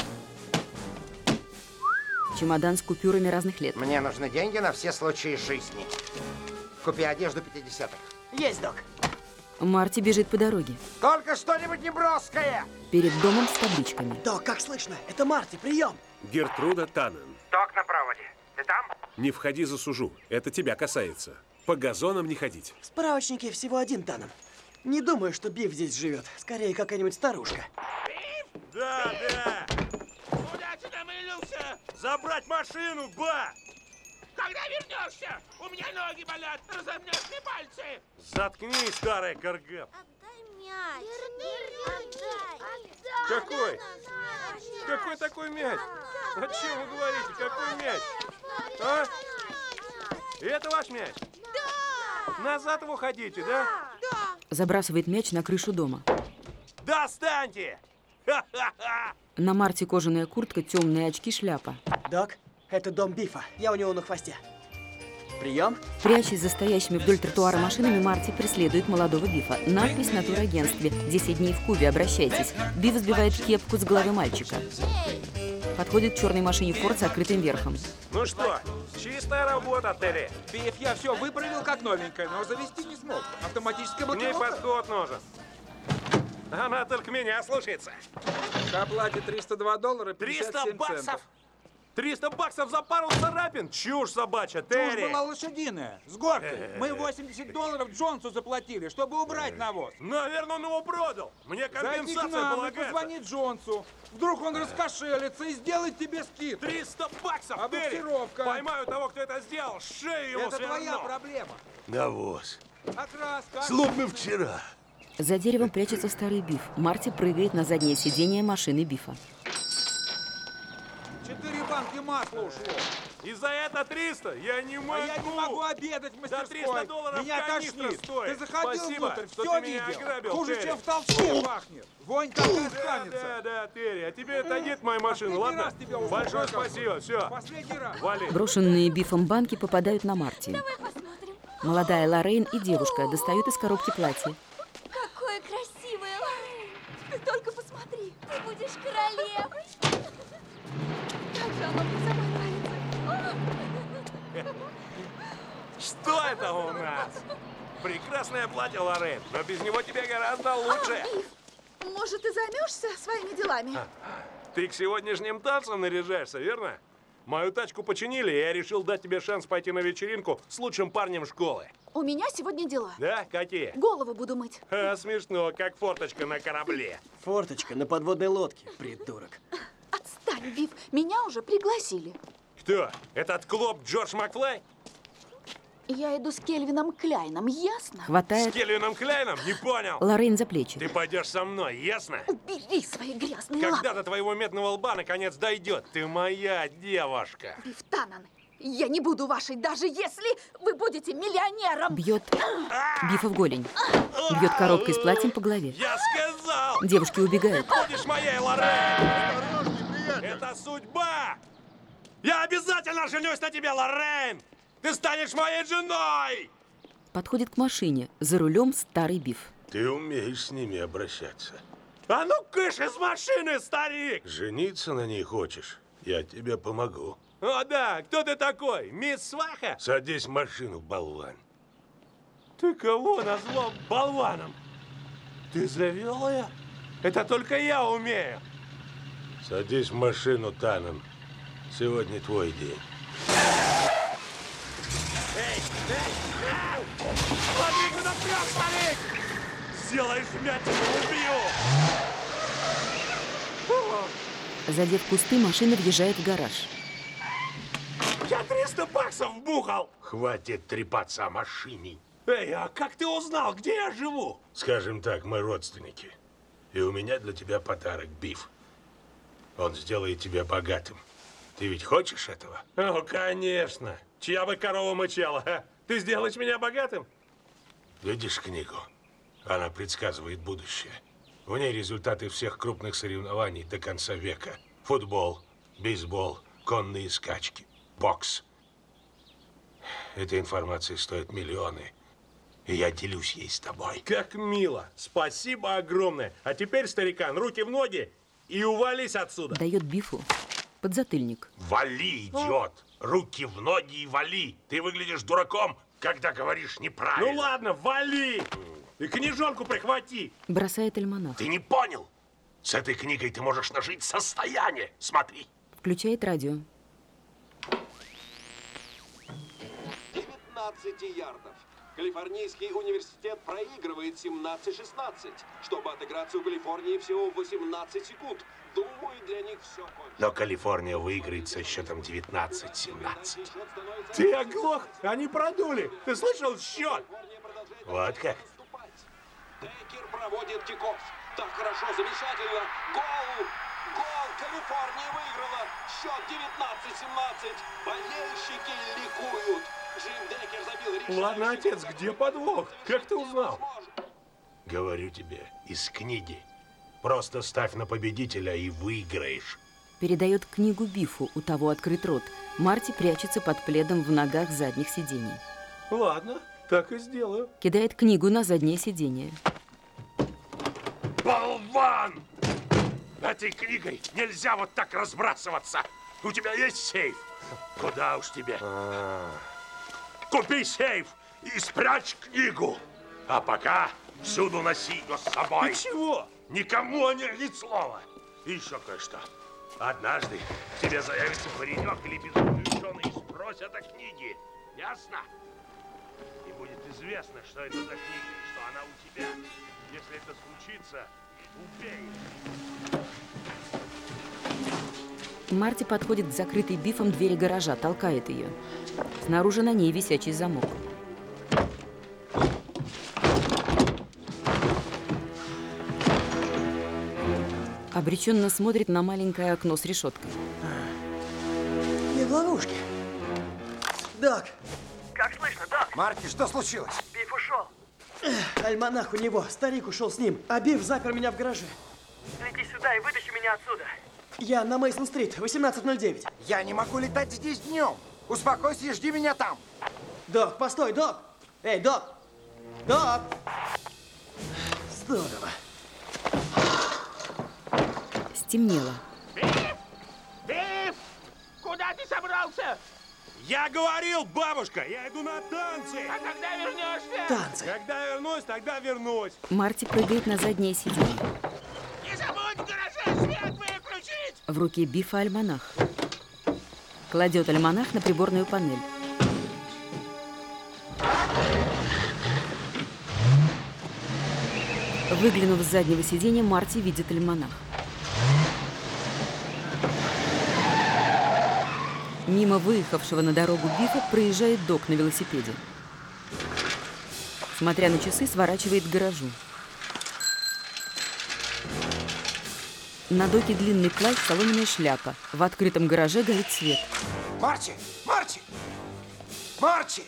Чемодан с купюрами разных лет. Мне нужны деньги на все случаи жизни. Купи одежду 50-х. Есть, док. Марти бежит по дороге. Только что-нибудь неброское! Перед домом с табличками. Док, как слышно? Это Марти, прием. Гертруда Таннен. Док на проводе. Ты там? Не входи, засужу. Это тебя касается. По газонам не ходить. В справочнике всего один Таннен. Не думаю, что Биф здесь живет. Скорее, какая-нибудь старушка. Биф? Да. Куда ты намылился? Забрать машину, ба! Когда вернешься? У меня ноги болят. Разомнешь мне пальцы. Заткнись, старая карга. Отдай мяч. Верни. Отдай. Какой? Какой такой мяч? О чем вы говорите? Какой мяч? А? Это ваш мяч? Да! Назад его ходите, да? Да. Забрасывает мяч на крышу дома. Достаньте! Ха-ха-ха! На Марте кожаная куртка, темные очки, шляпа. Док, это дом Бифа. Я у него на хвосте. Прием. Прячась за стоящими вдоль тротуара машинами, Марти преследует молодого Бифа. Надпись на турагентстве. 10 дней в Кубе, обращайтесь. Биф сбивает кепку с головы мальчика. Подходит к черной машине Форд с открытым верхом. Ну что, чистая работа, Терри. Биф, я все выправил как новенькое, но завести не смог. Автоматическая Мне блокировка. подход нужен. Она только меня слушается. К оплате $302 57 300 баксов? центов. 300 баксов за пару царапин? Чушь собачья, Терри. Чушь была лошадиная, с горкой. Мы $80 Джонсу заплатили, чтобы убрать навоз. Наверное, он его продал. Мне Зайди к компенсация нам и полагается. позвони Джонсу. Вдруг он раскошелится и сделает тебе скидку. 300 баксов, Терри. Буксировка. Поймаю того, кто это сделал. Шею ему Это сверну. твоя проблема. Навоз. Окраска. Слопмы вчера. За деревом прячется старый Биф. Марти прыгает на заднее сиденье машины Бифа. 4 банки масла ушло. И за это 300 я не могу. А я не могу обедать в мастерской. За $300 Меня канистра тошнит. стоит. Ты заходил Спасибо, внутрь, что все ты меня видел. ограбил, Хуже, Терри. чем в толчке пахнет. Вонь какая останется. Да, Терри. А тебе отойдет моя машина, ладно? раз тебя уже Большое успокоил. спасибо, все. Последний раз. Вали. Брошенные Бифом банки попадают на Марти. Давай посмотрим. Молодая Лоррейн и девушка достают из коробки платье. Какое красивое, Лоррейн. Ты только посмотри. Ты будешь королевой. Как же оно мне самой нравится. Что это у нас? Прекрасное платье, Лоррейн, но без него тебе гораздо лучше. Может, ты займешься своими делами? Ты к сегодняшним танцам наряжаешься, верно? Мою тачку починили, и я решил дать тебе шанс пойти на вечеринку с лучшим парнем школы. У меня сегодня дела. Да? Какие? Голову буду мыть. Смешно, как форточка на корабле. Форточка на подводной лодке, придурок. Отстань, Биф, меня уже пригласили. Кто? Этот клоп Джордж Макфлай? Я иду с Кельвином Кляйном, ясно? Хватает С Кельвином Кляйном? Не понял. Лоррейн за плечи. Ты пойдешь со мной, ясно? Убери свои грязные лапы. Когда до твоего медного лба наконец дойдет. Ты моя девушка. Биф Таннен, я не буду вашей, даже если вы будете миллионером. Бьет Бифа в голень. Бьет коробкой с платьем по голове. Я сказал! Девушки убегают. Будешь моей, Лоррейн! Это судьба! Я обязательно женюсь на тебе, Лоррейн! Ты станешь моей женой! Подходит к машине. За рулем старый Биф. Ты умеешь с ними обращаться. А ну кыш из машины, старик! Жениться на ней хочешь? Я тебе помогу. О да, кто ты такой? Мисс Сваха? Садись в машину, болван. Ты кого назвал болваном? Ты завел ее? Это только я умею. Садись в машину, Таннен. Сегодня твой день. Эй! Смотри, куда прям, старик! Сделаешь вмятину, убью! Задев кусты, машина въезжает в гараж. Я 300 баксов вбухал! Хватит трепаться о машине. Эй, а как ты узнал, где я живу? Скажем так, мы родственники. И у меня для тебя подарок, Биф. Он сделает тебя богатым. Ты ведь хочешь этого? О, конечно. Чья бы корова мычала, а? Ты сделаешь меня богатым? Видишь книгу? Она предсказывает будущее. В ней результаты всех крупных соревнований до конца века. Футбол, бейсбол, конные скачки, бокс. Эта информация стоит миллионы. И я делюсь ей с тобой. Как мило. Спасибо огромное. А теперь, старикан, руки в ноги и увались отсюда. Дает Бифу подзатыльник. Вали, идиот! Руки в ноги и вали! Ты выглядишь дураком, когда говоришь неправильно. Ну ладно, вали! И книжонку прихвати. Бросает альманах. Ты не понял? С этой книгой ты можешь нажить состояние. Смотри. Включает радио. 19 ярдов. Калифорнийский университет проигрывает 17-16. Чтобы отыграться у Калифорнии всего 18 секунд. Думаю, для них все кончено. Но Калифорния выиграет со счетом 19-17. Ты оглох? Они продули. Ты слышал счет? Вот как? Текер проводит киков. Так хорошо, замечательно. Гол! Гол! Калифорния выиграла. Счет 19-17. Болельщики ликуют. Джим Деккер забил решающий. Ладно, отец, где подвох? Как ты узнал? Говорю тебе, из книги. Просто ставь на победителя и выиграешь. Передает книгу Бифу, у того открыт рот. Марти прячется под пледом в ногах задних сидений. Ладно, так и сделаю. Кидает книгу на заднее сиденье. Болван! Этой книгой нельзя вот так разбрасываться. У тебя есть сейф? Куда уж тебе? Купи сейф и спрячь книгу. А пока всюду носи ее с собой. Ты чего? Никому о ней ни слова. И еще кое-что. Однажды к тебе заявится паренек или безумный ученый и спросят о книге. Ясно? И будет известно, что это за книга и что она у тебя. Если это случится, убей. Марти подходит к закрытой Бифом двери гаража, толкает ее. Снаружи на ней висячий замок. Обреченно смотрит на маленькое окно с решеткой. Не в ловушке. Док. Как слышно, Док? Марти, что случилось? Биф ушел. Альманах у него. Старик ушел с ним, а Биф запер меня в гараже. Лети сюда и вытащи меня отсюда. Я на Мейсон-стрит, 1809. Я не могу летать здесь днем. Успокойся и жди меня там. Док, постой, Док. Эй, Док. Док. Здорово. Стемнело. Биф! Биф! Куда ты собрался? Я говорил, бабушка, я иду на танцы. А когда вернешься? Танцы. Когда вернусь, тогда вернусь. Марти прыгает на заднее сиденье. Не забудь в гараже свет выключить. В руке Бифа альманах. Кладет альманах на приборную панель. Выглянув с заднего сиденья, Марти видит альманах. Мимо выехавшего на дорогу Бифа проезжает Док на велосипеде. Смотря на часы, сворачивает к гаражу. На Доке длинный плащ, соломенная шляпа. В открытом гараже горит свет. Марти! Марти! Марти!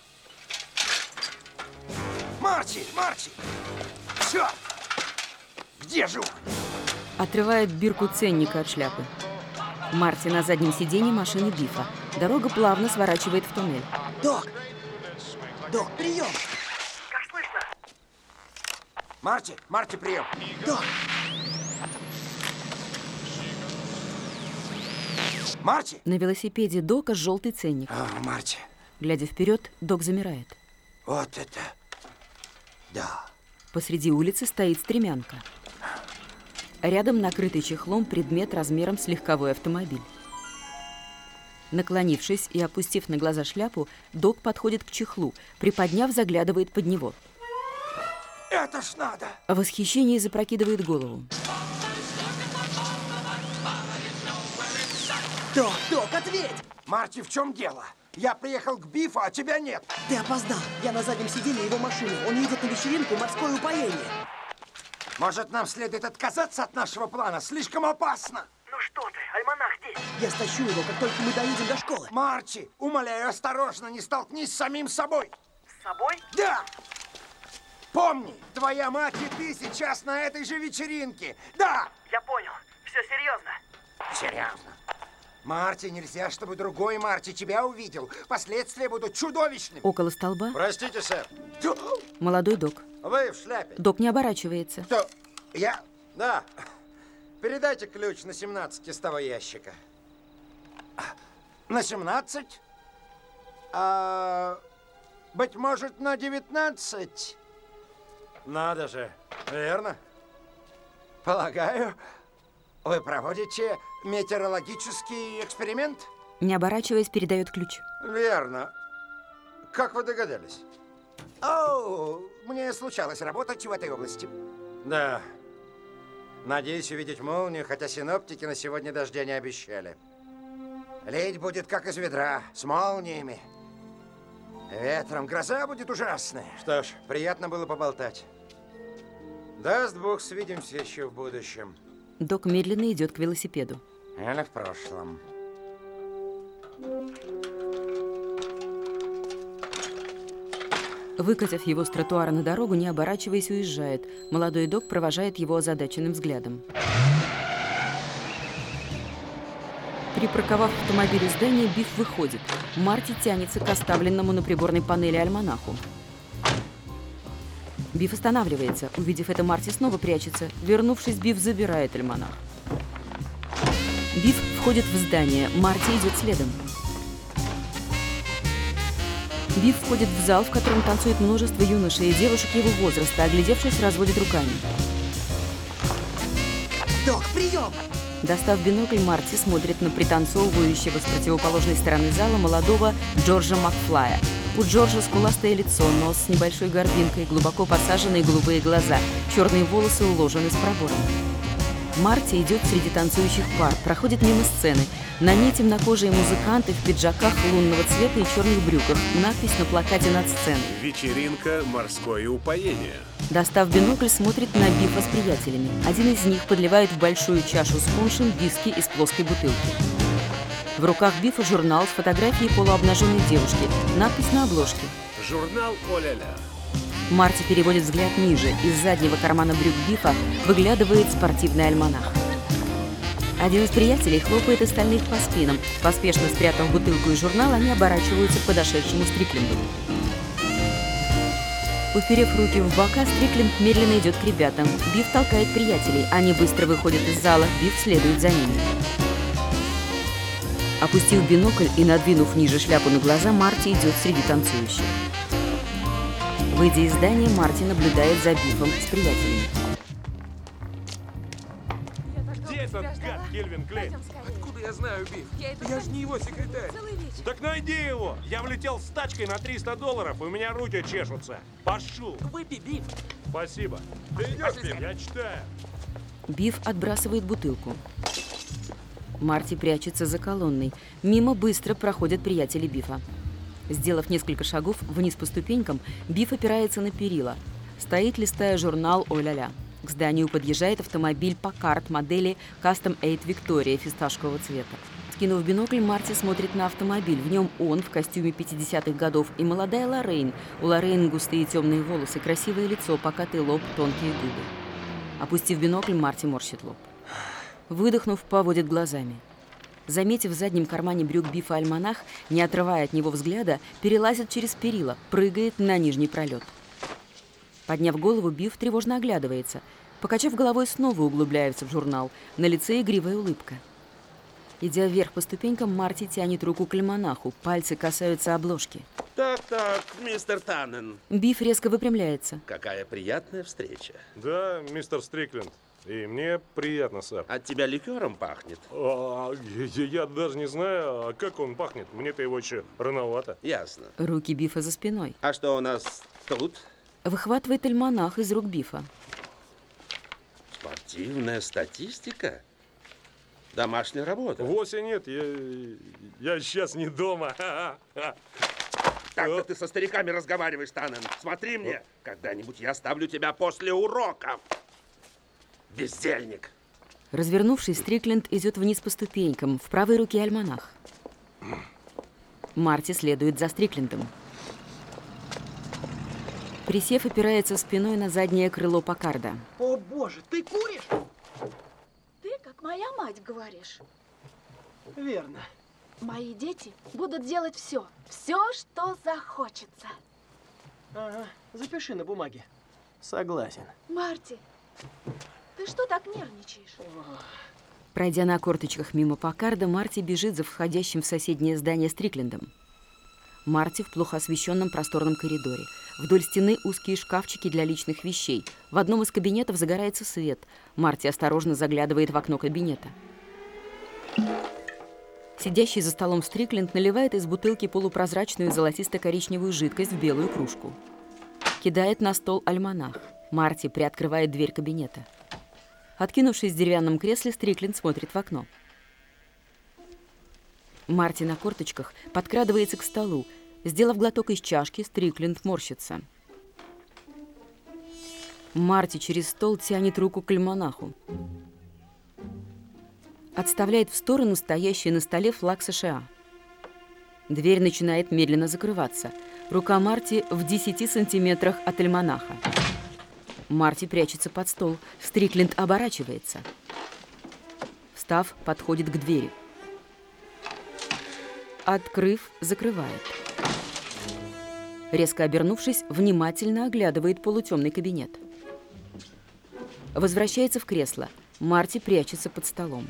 Марти! Марти! Черт! Где же он? Отрывает бирку ценника от шляпы. Марти на заднем сиденье машины Бифа. Дорога плавно сворачивает в туннель. Док! Док, прием! Как слышно? Марти! Марти, прием! Док! Марти! На велосипеде Дока желтый ценник. Марти. Глядя вперед, Док замирает. Вот это... Да. Посреди улицы стоит стремянка. Рядом накрытый чехлом предмет размером с легковой автомобиль. Наклонившись и опустив на глаза шляпу, Док подходит к чехлу, приподняв, заглядывает под него. Это ж надо! В восхищении запрокидывает голову. Док, Док, ответь! Марти, в чем дело? Я приехал к Бифу, а тебя нет. Ты опоздал. Я на заднем сиденье его машины. Он едет на вечеринку «Морское упоение». Может, нам следует отказаться от нашего плана? Слишком опасно. Ну что ты, альманах здесь. Я стащу его, как только мы доедем до школы. Марти, умоляю, осторожно, не столкнись с самим собой. С собой? Да! Помни, твоя мать и ты сейчас на этой же вечеринке. Да! Я понял. Все серьезно. Серьезно. Марти, нельзя, чтобы другой Марти тебя увидел. Последствия будут чудовищными. Около столба. Простите, сэр. Молодой Док. Вы в шляпе. Док не оборачивается. Кто? Я? Да. Передайте ключ на 17 из того ящика. На 17? Быть может, на 19? Надо же. Верно? Полагаю, вы проводите метеорологический эксперимент? Не оборачиваясь, передает ключ. Верно. Как вы догадались? О, мне случалось работать в этой области. Да. Надеюсь увидеть молнию, хотя синоптики на сегодня дождя не обещали. Лить будет как из ведра, с молниями. Ветром. Гроза будет ужасная. Что ж, приятно было поболтать. Даст Бог, свидимся еще в будущем. Док медленно идет к велосипеду. Или в прошлом. Выкатив его с тротуара на дорогу, не оборачиваясь, уезжает. Молодой док провожает его озадаченным взглядом. Припарковав автомобиль у здания, Биф выходит. Марти тянется к оставленному на приборной панели альманаху. Биф останавливается. Увидев это, Марти снова прячется. Вернувшись, Биф забирает альманах. Биф входит в здание. Марти идет следом. Биф входит в зал, в котором танцует множество юношей и девушек его возраста, оглядевшись, разводит руками. Док, прием! Достав бинокль, Марти смотрит на пританцовывающего с противоположной стороны зала молодого Джорджа Макфлая. У Джорджа скуластое лицо, нос с небольшой горбинкой, глубоко посаженные голубые глаза, черные волосы уложены с пробором. Марти идет среди танцующих пар, проходит мимо сцены. На ней темнокожие музыканты в пиджаках лунного цвета и черных брюках. Надпись на плакате над сценой. Вечеринка «Морское упоение». Достав бинокль, смотрит на Бифа с приятелями. Один из них подливает в большую чашу с пуншем виски из плоской бутылки. В руках Бифа журнал с фотографией полуобнаженной девушки. Надпись на обложке. Журнал «О-ля-ля». Марти переводит взгляд ниже. Из заднего кармана брюк Бифа выглядывает спортивный альманах. Один из приятелей хлопает остальных по спинам. Поспешно спрятав бутылку и журнал, они оборачиваются к подошедшему Стрикленду. Уперев руки в бока, Стрикленд медленно идет к ребятам. Биф толкает приятелей. Они быстро выходят из зала. Биф следует за ними. Опустив бинокль и надвинув ниже шляпу на глаза, Марти идет среди танцующих. Выйдя из здания, Марти наблюдает за Бифом с приятелями. Где этот гад Кельвин Клейн? Откуда я знаю, Биф? Я же не его секретарь. Так найди его! Я влетел с тачкой на $300, и у меня руки чешутся. Пошел! Выпей, Биф. Спасибо. Ты идешь, Биф? Я читаю. Биф отбрасывает бутылку. Марти прячется за колонной. Мимо быстро проходят приятели Бифа. Сделав несколько шагов вниз по ступенькам, Биф опирается на перила. Стоит, листая журнал «О-ля-ля». К зданию подъезжает автомобиль Packard модели Custom 8 Victoria фисташкового цвета. Скинув бинокль, Марти смотрит на автомобиль. В нем он в костюме 50-х годов и молодая Лоррейн. У Лоррейн густые темные волосы, красивое лицо, покатый лоб, тонкие губы. Опустив бинокль, Марти морщит лоб. Выдохнув, поводит глазами. Заметив в заднем кармане брюк Бифа альманах, не отрывая от него взгляда, перелазит через перила, прыгает на нижний пролет. Подняв голову, Биф тревожно оглядывается. Покачав головой, снова углубляется в журнал. На лице игривая улыбка. Идя вверх по ступенькам, Марти тянет руку к альманаху. Пальцы касаются обложки. Так, мистер Таннен. Биф резко выпрямляется. Какая приятная встреча. Да, мистер Стрикленд. И мне приятно, сэр. От тебя ликером пахнет. Я даже не знаю, как он пахнет. Мне-то его еще рановато. Ясно. Руки Бифа за спиной. А что у нас тут? Выхватывает альманах из рук Бифа. Спортивная статистика? Домашняя работа? Вовсе нет, я сейчас не дома. Так-то ты со стариками разговариваешь, Таннен. Смотри мне, когда-нибудь я оставлю тебя после уроков. Бездельник. Развернувшись, Стрикленд идет вниз по ступенькам. В правой руке альманах. Марти следует за Стриклендом. Присев, опирается спиной на заднее крыло Паккарда. О, боже, ты куришь? Ты, как моя мать, говоришь. Верно. Мои дети будут делать все, что захочется. Ага, запиши на бумаге. Согласен. Марти, ты что так нервничаешь? Пройдя на корточках мимо Паккарда, Марти бежит за входящим в соседнее здание Стриклендом. Марти в плохо освещенном просторном коридоре. Вдоль стены узкие шкафчики для личных вещей. В одном из кабинетов загорается свет. Марти осторожно заглядывает в окно кабинета. Сидящий за столом Стрикленд наливает из бутылки полупрозрачную золотисто-коричневую жидкость в белую кружку. Кидает на стол альманах. Марти приоткрывает дверь кабинета. Откинувшись в деревянном кресле, Стрикленд смотрит в окно. Марти на корточках подкрадывается к столу. Сделав глоток из чашки, Стрикленд морщится. Марти через стол тянет руку к альманаху. Отставляет в сторону стоящий на столе флаг США. Дверь начинает медленно закрываться. Рука Марти в 10 сантиметрах от альманаха. Марти прячется под стол. Стрикленд оборачивается. Встав, подходит к двери. Открыв, закрывает. Резко обернувшись, внимательно оглядывает полутемный кабинет. Возвращается в кресло. Марти прячется под столом.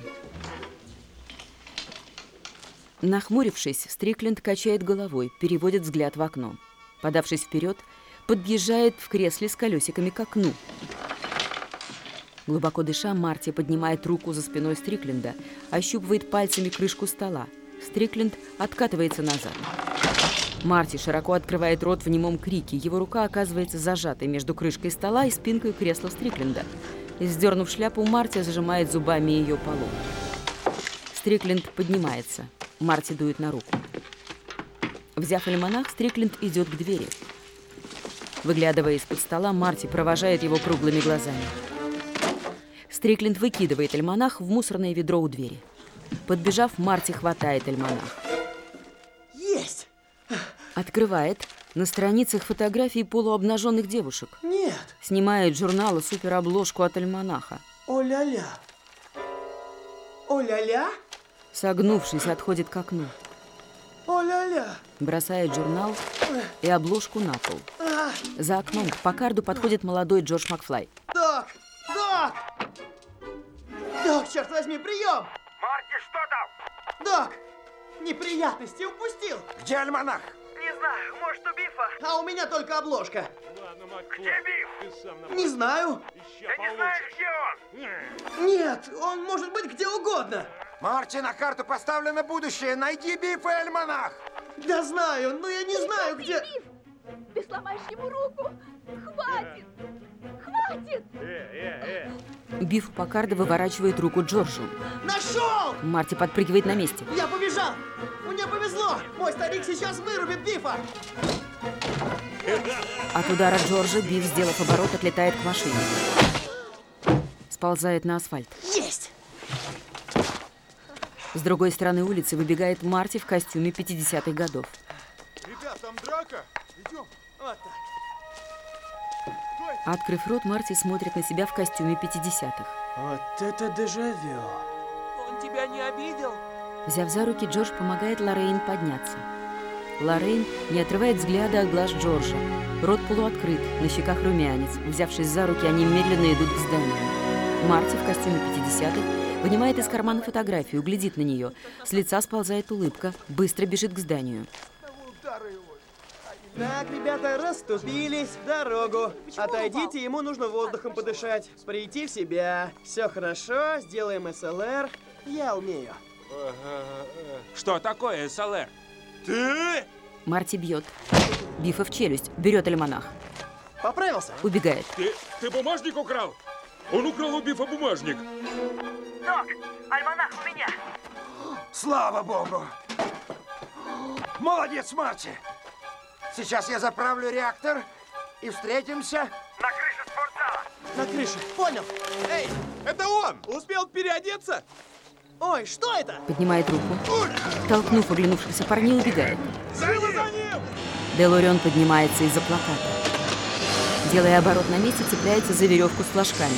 Нахмурившись, Стрикленд качает головой, переводит взгляд в окно. Подавшись вперед, подъезжает в кресле с колесиками к окну. Глубоко дыша, Марти поднимает руку за спиной Стрикленда, ощупывает пальцами крышку стола. Стрикленд откатывается назад. Марти широко открывает рот в немом крике. Его рука оказывается зажатой между крышкой стола и спинкой кресла Стрикленда. Сдернув шляпу, Марти зажимает зубами ее полу. Стрикленд поднимается. Марти дует на руку. Взяв альманах, Стрикленд идет к двери. Выглядывая из-под стола, Марти провожает его круглыми глазами. Стрикленд выкидывает альманах в мусорное ведро у двери. Подбежав, Марти хватает альманах. Есть! Открывает. На страницах фотографий полуобнаженных девушек. Нет. Снимает с журнала суперобложку от альманаха. О-ля-ля. О-ля-ля? Согнувшись, отходит к окну. О-ля-ля. Бросает журнал и обложку на пол. За окном к Паккарду подходит молодой Джордж Макфлай. Док! Док! Док, черт возьми, прием! Марти, что там? Док! Неприятности упустил! Где альманах? Не знаю, может, у Бифа? А у меня только обложка. Ладно, Макфлай, Где Биф? ты сам Не знаю. Ты не знаешь, где он? Нет, он может быть где угодно. Марти, на карту поставлено будущее. Найди Бифа и альманах. Да знаю, но я не знаю, где... Биф! Ты сломаешь ему руку! Хватит! Хватит! Биф Паккарда выворачивает руку Джорджу. Нашел! Марти подпрыгивает на месте. Я побежал! Мне повезло! Мой старик сейчас вырубит Бифа! От удара Джорджа Биф, сделав оборот, отлетает к машине. Сползает на асфальт. Есть! С другой стороны улицы выбегает Марти в костюме 50-х годов. Ребят, там драка. Идем. Вот так. Открыв рот, Марти смотрит на себя в костюме 50-х. Вот это дежавю. Он тебя не обидел? Взяв за руки, Джордж помогает Лоррейн подняться. Лоррейн не отрывает взгляда от глаз Джорджа. Рот полуоткрыт, на щеках румянец. Взявшись за руки, они медленно идут к зданию. Марти в костюме 50-х вынимает из кармана фотографию, глядит на нее. С лица сползает улыбка, быстро бежит к зданию. Так, ребята, расступились, в дорогу. Отойдите, ему нужно воздухом подышать. Прийти в себя. Все хорошо, сделаем СЛР. Я умею. Что такое СЛР? Ты? Марти бьет. Бифа в челюсть, берет альманах. Поправился? Убегает. Ты бумажник украл? Он украл у Бифа бумажник. Док, альманах у меня. Слава богу! Молодец, Марти! Сейчас я заправлю реактор и встретимся на крыше спортзала. На крыше, понял. Эй, это он! Успел переодеться? Ой, что это? Поднимает руку. Толкнув оглянувшихся парней, убегает. Живо за ним! Делорион поднимается из-за плаката. Делая оборот на месте, цепляется за веревку с флажками.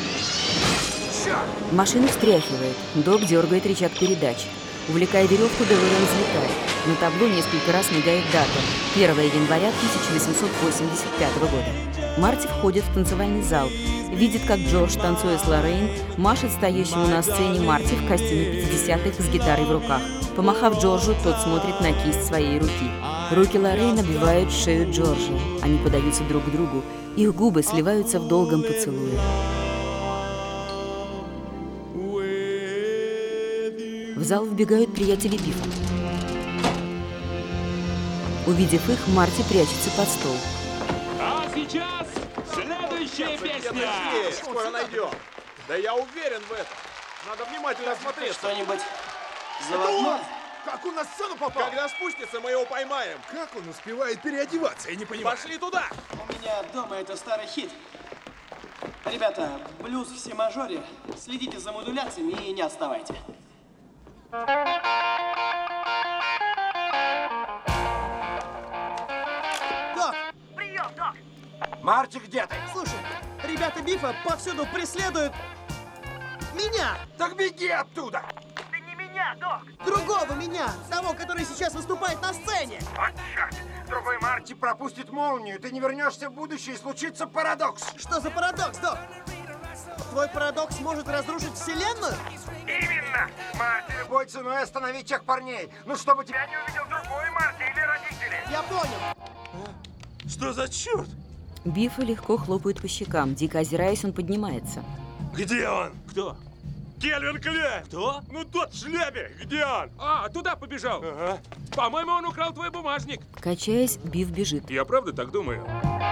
Машину встряхивает. Док дергает рычаг передач. Увлекая веревку, Делорион взлетает. На табло несколько раз мигает дата. 1 января 1885 года. Марти входит в танцевальный зал. Видит, как Джордж, танцуя с Лоррейн, машет стоящему на сцене Марти в костюме 50-х с гитарой в руках. Помахав Джорджу, тот смотрит на кисть своей руки. Руки Лоррейн обвивают шею Джорджа. Они подаются друг к другу. Их губы сливаются в долгом поцелуе. В зал вбегают приятели Бифа. Увидев их, Марти прячется под стол. А сейчас следующая песня! Скоро найдем. Да я уверен в этом. Надо внимательно осмотреться. Что-нибудь заводное? Как он на сцену попал? Когда спустится, мы его поймаем. Как он успевает переодеваться? Я не понимаю. Пошли туда! У меня дома это старый хит. Ребята, блюз в си-мажоре. Следите за модуляциями и не отставайте. Док! Прием, док! Марти, где ты? Слушай, ребята Бифа повсюду преследуют меня! Так беги оттуда! Да не меня, док! Другого меня! Того, который сейчас выступает на сцене! Вот черт! Другой Марти пропустит молнию, ты не вернешься в будущее, и случится парадокс! Что за парадокс, док? Твой парадокс может разрушить вселенную? Именно! Марти любой ценой остановить тех парней! Ну, чтобы тебя не увидел другой Марти или родители! Я понял! Что за черт? Бифа легко хлопают по щекам. Дико озираясь, он поднимается. Где он? Кто? Кельвин Клей! Кто? Ну тот в шляпе! Где он? А, туда побежал. Ага. По-моему, он украл твой бумажник. Качаясь, Биф бежит. Я правда так думаю?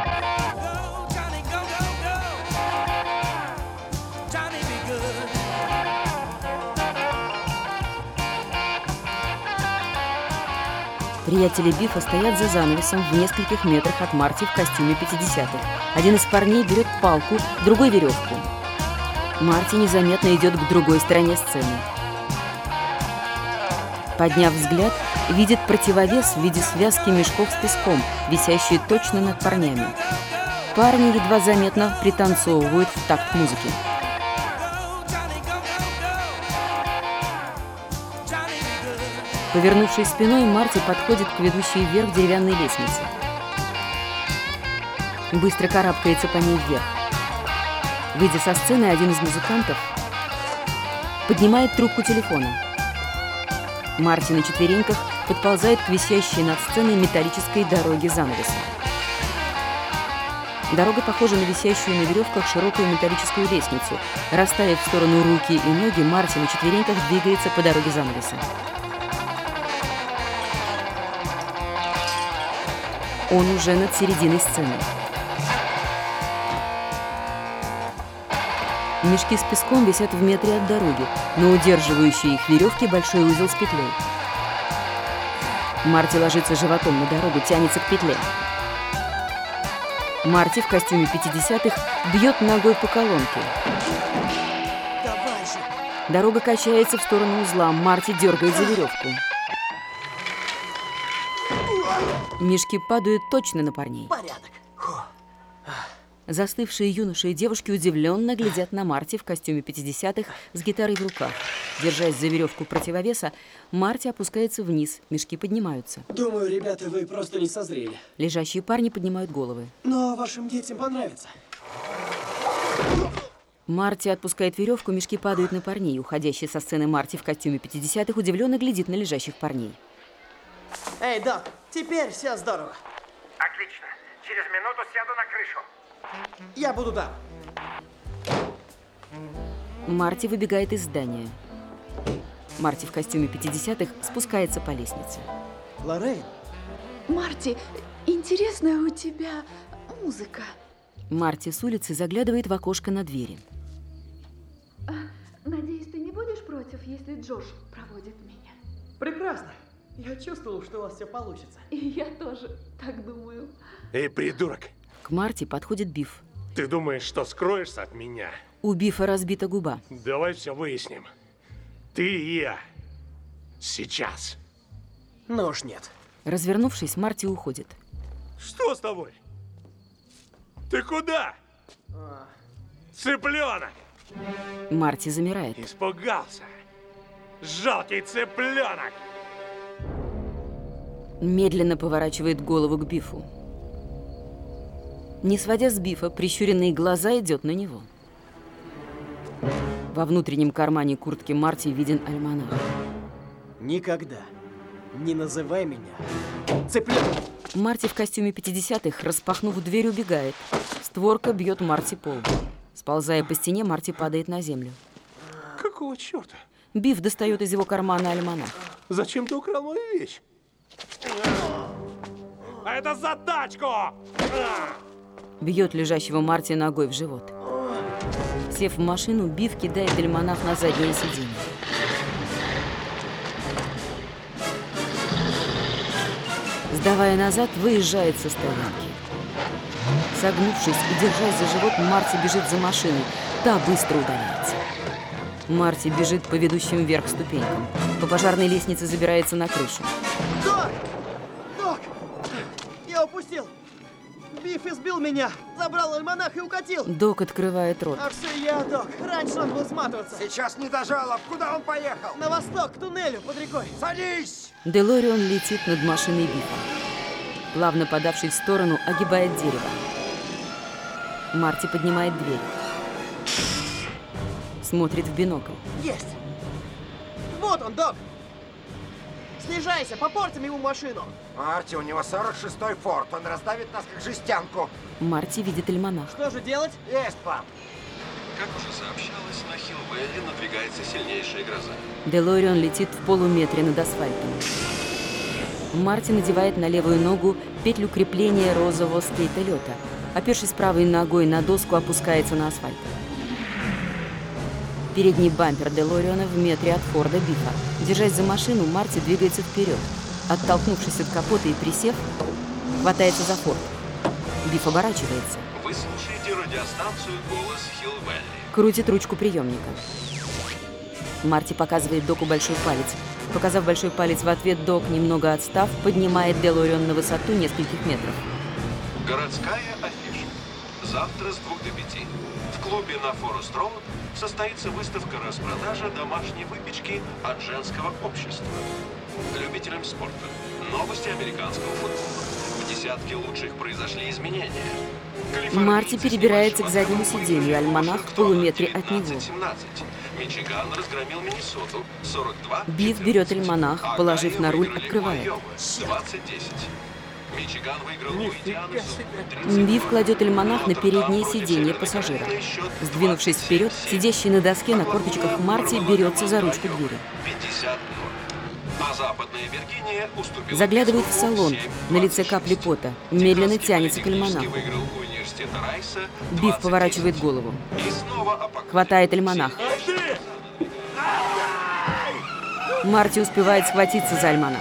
Приятели Бифа стоят за занавесом в нескольких метрах от Марти в костюме 50-х. Один из парней берет палку, другой веревку. Марти незаметно идет к другой стороне сцены. Подняв взгляд, видит противовес в виде связки мешков с песком, висящие точно над парнями. Парни едва заметно пританцовывают в такт музыки. Повернувшись спиной, Марти подходит к ведущей вверх деревянной лестнице. Быстро карабкается по ней вверх. Выйдя со сцены, один из музыкантов поднимает трубку телефона. Марти на четвереньках подползает к висящей над сценой металлической дороге занавеса. Дорога похожа на висящую на веревках широкую металлическую лестницу. Расставив в сторону руки и ноги, Марти на четвереньках двигается по дороге занавеса. Он уже над серединой сцены. Мешки с песком висят в метре от дороги, но удерживающие их веревки большой узел с петлей. Марти ложится животом на дорогу, тянется к петле. Марти в костюме 50-х бьет ногой по колонке. Давай же! Дорога качается в сторону узла, Марти дергает за веревку. Мешки падают точно на парней. Порядок. Застывшие юноши и девушки удивленно глядят на Марти в костюме 50-х с гитарой в руках. Держась за веревку противовеса, Марти опускается вниз, мешки поднимаются. Думаю, ребята, вы просто не созрели. Лежащие парни поднимают головы. Но вашим детям понравится. Марти отпускает веревку, мешки падают на парней. Уходящий со сцены Марти в костюме 50-х удивленно глядит на лежащих парней. Эй, док, теперь все здорово. Отлично. Через минуту сяду на крышу. Я буду там. Марти выбегает из здания. Марти в костюме 50-х спускается по лестнице. Лоррейн? Марти, интересная у тебя музыка. Марти с улицы заглядывает в окошко на двери. Надеюсь, ты не будешь против, если Джош проводит меня? Прекрасно. Я чувствовал, что у вас все получится. И я тоже так думаю. Эй, придурок! К Марти подходит Биф. Ты думаешь, что скроешься от меня? У Бифа разбита губа. Давай все выясним. Ты и я. Сейчас. Ну уж нет. Развернувшись, Марти уходит. Что с тобой? Ты куда? Цыпленок! Марти замирает. Испугался. Жалкий цыпленок! Медленно поворачивает голову к Бифу. Не сводя с Бифа, прищуренные глаза идет на него. Во внутреннем кармане куртки Марти виден альманах. Никогда не называй меня цыпленок. Марти в костюме 50-х, распахнув дверь, убегает. Створка бьет Марти по лбу. Сползая по стене, Марти падает на землю. Какого черта? Биф достает из его кармана альманах. Зачем ты украл мою вещь? А это за тачку! Бьет лежащего Марти ногой в живот. Сев в машину, Биф кидает альманах на заднее сиденье. Сдавая назад, выезжает со стоянки. Согнувшись и держась за живот, Марти бежит за машиной. Та быстро удаляется. Марти бежит по ведущим вверх ступенькам. По пожарной лестнице забирается на крышу. Док! Док! Я упустил! Биф избил меня, забрал альманах и укатил. Док открывает рот. А все я, Док. Раньше он был сматываться. Сейчас не до жалоб. Куда он поехал? На восток, к туннелю под рекой. Садись! Делориан летит над машиной Бифа. Плавно подавшись в сторону, огибает дерево. Марти поднимает дверь. Смотрит в бинокль. Есть! Вот он, Док! Снижайся, попортим ему машину. Марти, у него 46-й форт. Он раздавит нас, как жестянку. Марти видит альманах. Что же делать? Есть план. Как уже сообщалось, на Хилл-Вэлли надвигается сильнейшая гроза. Делориан летит в полуметре над асфальтом. Марти надевает на левую ногу петлю крепления розового скейтолета. Опершись правой ногой на доску, опускается на асфальт. Передний бампер Делориана в метре от Форда Бифа. Держась за машину, Марти двигается вперед. Оттолкнувшись от капота и присев, хватается за Форд. Биф оборачивается. Вы слушаете радиостанцию «Голос Хилл-Вэлли». Крутит ручку приемника. Марти показывает Доку большой палец. Показав большой палец в ответ, Док, немного отстав, поднимает Делориан на высоту нескольких метров. Городская афиша. Завтра с 2 до 5 в клубе на Форест-Роуд состоится выставка-распродажа домашней выпечки от женского общества. Любителям спорта. Новости американского футбола. В десятке лучших произошли изменения. Марти перебирается к заднему сиденью, альманах в полуметре от него. Мичиган разгромил Миннесоту 42. Биф берет альманах, положив на руль, открывает. 20-10. Мичиган выиграл у Индианы. Биф кладет альманах на переднее сиденье пассажира. Сдвинувшись вперед, сидящий на доске на корточках Марти берется за ручку двери. 50-0. А Западная Виргиния уступила. Заглядывает в салон. На лице капли пота. Медленно тянется к альманаху. Биф поворачивает голову. Хватает альманах. Марти успевает схватиться за альманах.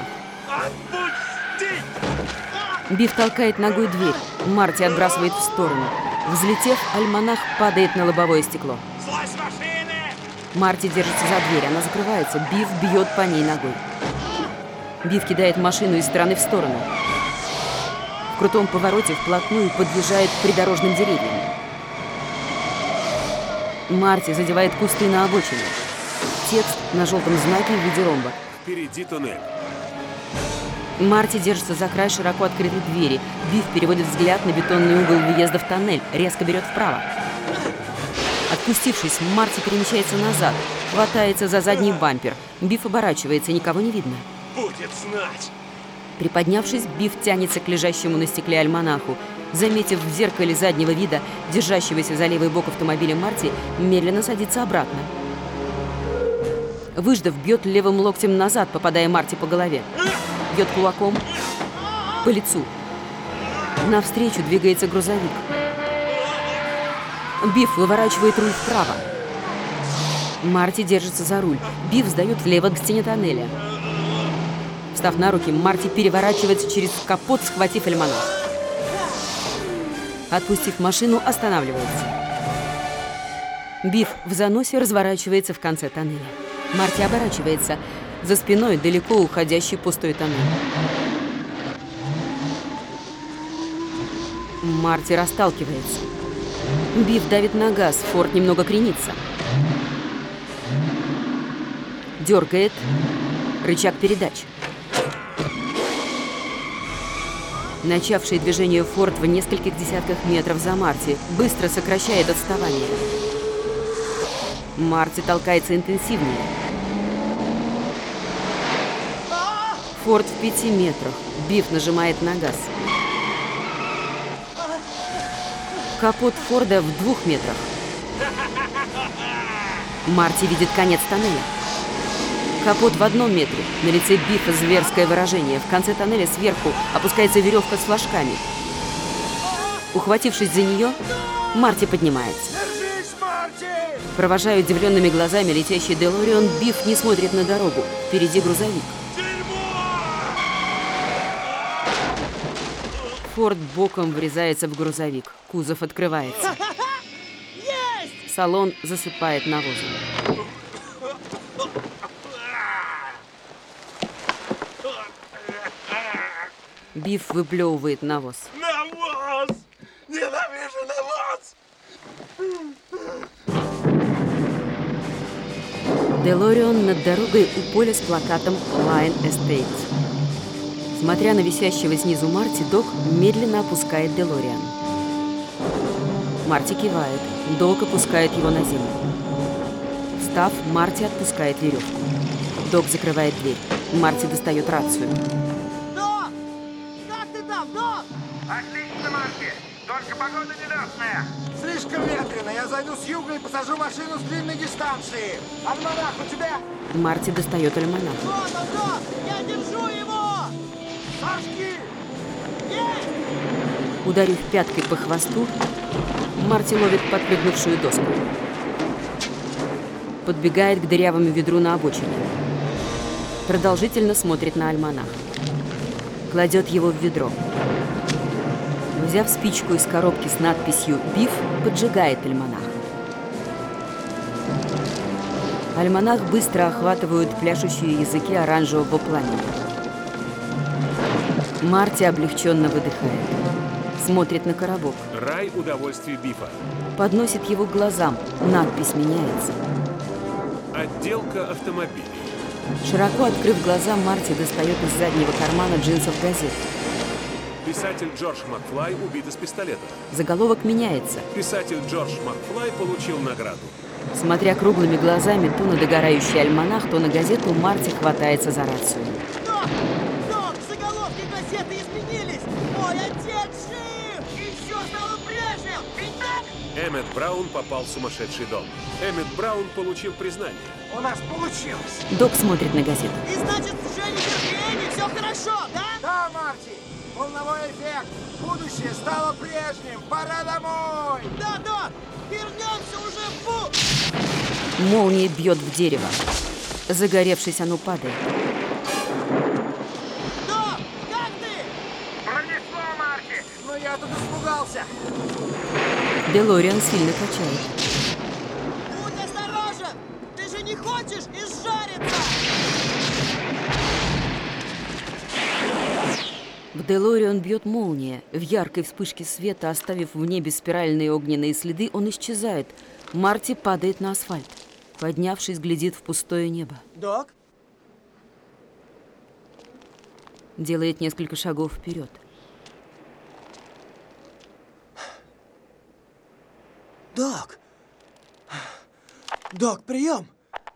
Биф толкает ногой дверь. Марти отбрасывает в сторону. Взлетев, альманах падает на лобовое стекло. Марти держится за дверь, она закрывается. Биф бьет по ней ногой. Биф кидает машину из стороны в сторону. В крутом повороте вплотную подъезжает к придорожным деревьям. Марти задевает кусты на обочине. Текст на желтом знаке в виде ромба. Впереди туннель. Марти держится за край широко открытой двери. Биф переводит взгляд на бетонный угол въезда в тоннель, резко берет вправо. Отпустившись, Марти перемещается назад, хватается за задний бампер. Биф оборачивается, никого не видно. Будет знать. Приподнявшись, Биф тянется к лежащему на стекле альманаху. Заметив в зеркале заднего вида держащегося за левый бок автомобиля Марти, медленно садится обратно. Выждав, бьет левым локтем назад, попадая Марти по голове. Бьет кулаком по лицу. Навстречу двигается грузовик. Биф выворачивает руль вправо. Марти держится за руль. Биф сдает влево к стене тоннеля. Встав на руки, Марти переворачивается через капот, схватив альманах. Отпустив машину, останавливается. Биф в заносе разворачивается в конце тоннеля. Марти оборачивается. За спиной далеко уходящий пустой тоннель. Марти расталкивается. Биф давит на газ, Форд немного кренится. Дергает рычаг передач. Начавший движение Форд в нескольких десятках метров за Марти быстро сокращает отставание. Марти толкается интенсивнее. Форд в 5 метрах. Биф нажимает на газ. Капот Форда в 2 метрах. Марти видит конец тоннеля. Капот в 1 метре. На лице Бифа зверское выражение. В конце тоннеля сверху опускается веревка с флажками. Ухватившись за нее, Марти поднимается. Провожая удивленными глазами летящий Делориан, Биф не смотрит на дорогу. Впереди грузовик. Форд боком врезается в грузовик. Кузов открывается. Есть! Салон засыпает навозом. Биф выплевывает навоз. Навоз! Ненавижу навоз! Делориан над дорогой у поля с плакатом Line Estate. Смотря на висящего снизу Марти, Док медленно опускает Делориан. Марти кивает. Док опускает его на землю. Встав, Марти отпускает веревку. Док закрывает дверь. Марти достает рацию. Док! Как ты там, Док? Отлично, Марти. Только погода ненастная. Слишком ветрено. Я зайду с юга и посажу машину с длинной дистанции. Альманах у тебя? Марти достает альманах. Вот он, Док! Я держу его! Сожги! Есть! Ударив пяткой по хвосту, Марти ловит подпрыгнувшую доску. Подбегает к дырявому ведру на обочине. Продолжительно смотрит на альманах. Кладет его в ведро. Взяв спичку из коробки с надписью «Биф», поджигает альманах. Альманах быстро охватывают пляшущие языки оранжевого пламени. Марти облегченно выдыхает. Смотрит на коробок. Рай удовольствий Бифа. Подносит его к глазам. Надпись меняется. Отделка автомобилей. Широко открыв глаза, Марти достает из заднего кармана джинсов газету. Писатель Джордж Макфлай убит из пистолета. Заголовок меняется. Писатель Джордж Макфлай получил награду. Смотря круглыми глазами то на догорающий альманах, то на газету, Марти хватается за рацию. Док, заголовки газеты изменились! Мой отец жив! И все стало прежним! Ведь так? Эммет Браун попал в сумасшедший дом. Эммет Браун получил признание. У нас получилось. Док смотрит на газету. И значит, с Дженнифер и Энни все хорошо, да? Да, Марти. Волновой эффект. Будущее стало прежним. Пора домой. Да, Док. Вернемся уже в Молния бьет в дерево. Загоревшись, оно падает. Док, как ты? Пронесло, Марти. Но я тут испугался. Делориан сильно качает. Будь осторожен. Ты же не хочешь изжариться. В Делориан бьет молния. В яркой вспышке света, оставив в небе спиральные огненные следы, он исчезает. Марти падает на асфальт. Поднявшись, глядит в пустое небо. Док? Делает несколько шагов вперед. Док! Док, прием!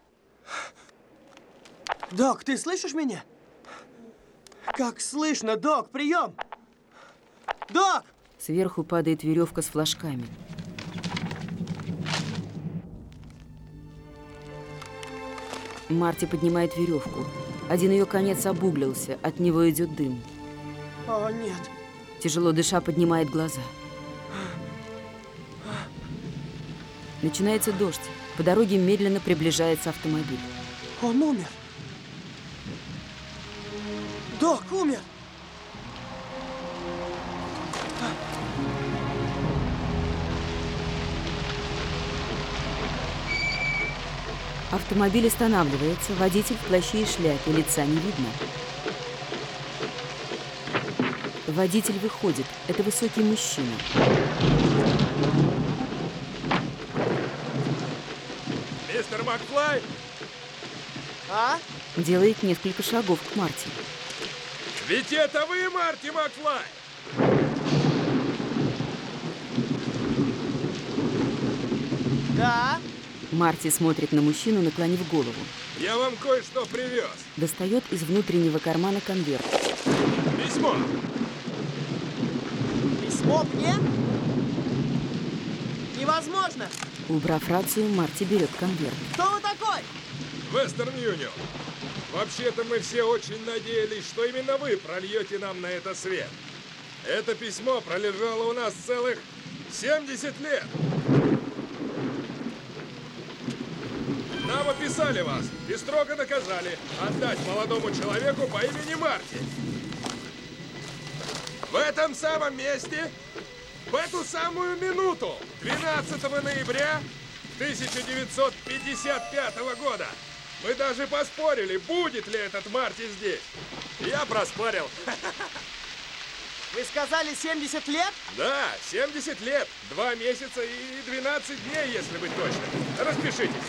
Док, ты слышишь меня? Как слышно, Док, прием! Док! Сверху падает веревка с флажками. Марти поднимает веревку. Один ее конец обуглился, от него идет дым. О, нет. Тяжело дыша, поднимает глаза. Начинается дождь. По дороге медленно приближается автомобиль. Он умер. Док умер. Автомобиль останавливается. Водитель в плаще и шляпе. Лица не видно. Водитель выходит. Это высокий мужчина. Мистер Макфлай? А? Делает несколько шагов к Марти. Ведь это вы, Марти Макфлай! Да? Марти смотрит на мужчину, наклонив голову. Я вам кое-что привез. Достает из внутреннего кармана конверт. Письмо. Письмо мне? Невозможно. Убрав рацию, Марти берет конверт. Кто вы такой? Вестерн Юнион. Вообще-то мы все очень надеялись, что именно вы прольете нам на это свет. Это письмо пролежало у нас целых 70 лет. Нам описали вас и строго наказали отдать молодому человеку по имени Марти. В этом самом месте, в эту самую минуту, 12 ноября 1955 года, мы даже поспорили, будет ли этот Марти здесь. Я проспорил. Вы сказали 70 лет? Да, 70 лет, 2 месяца и 12 дней, если быть точным. Распишитесь.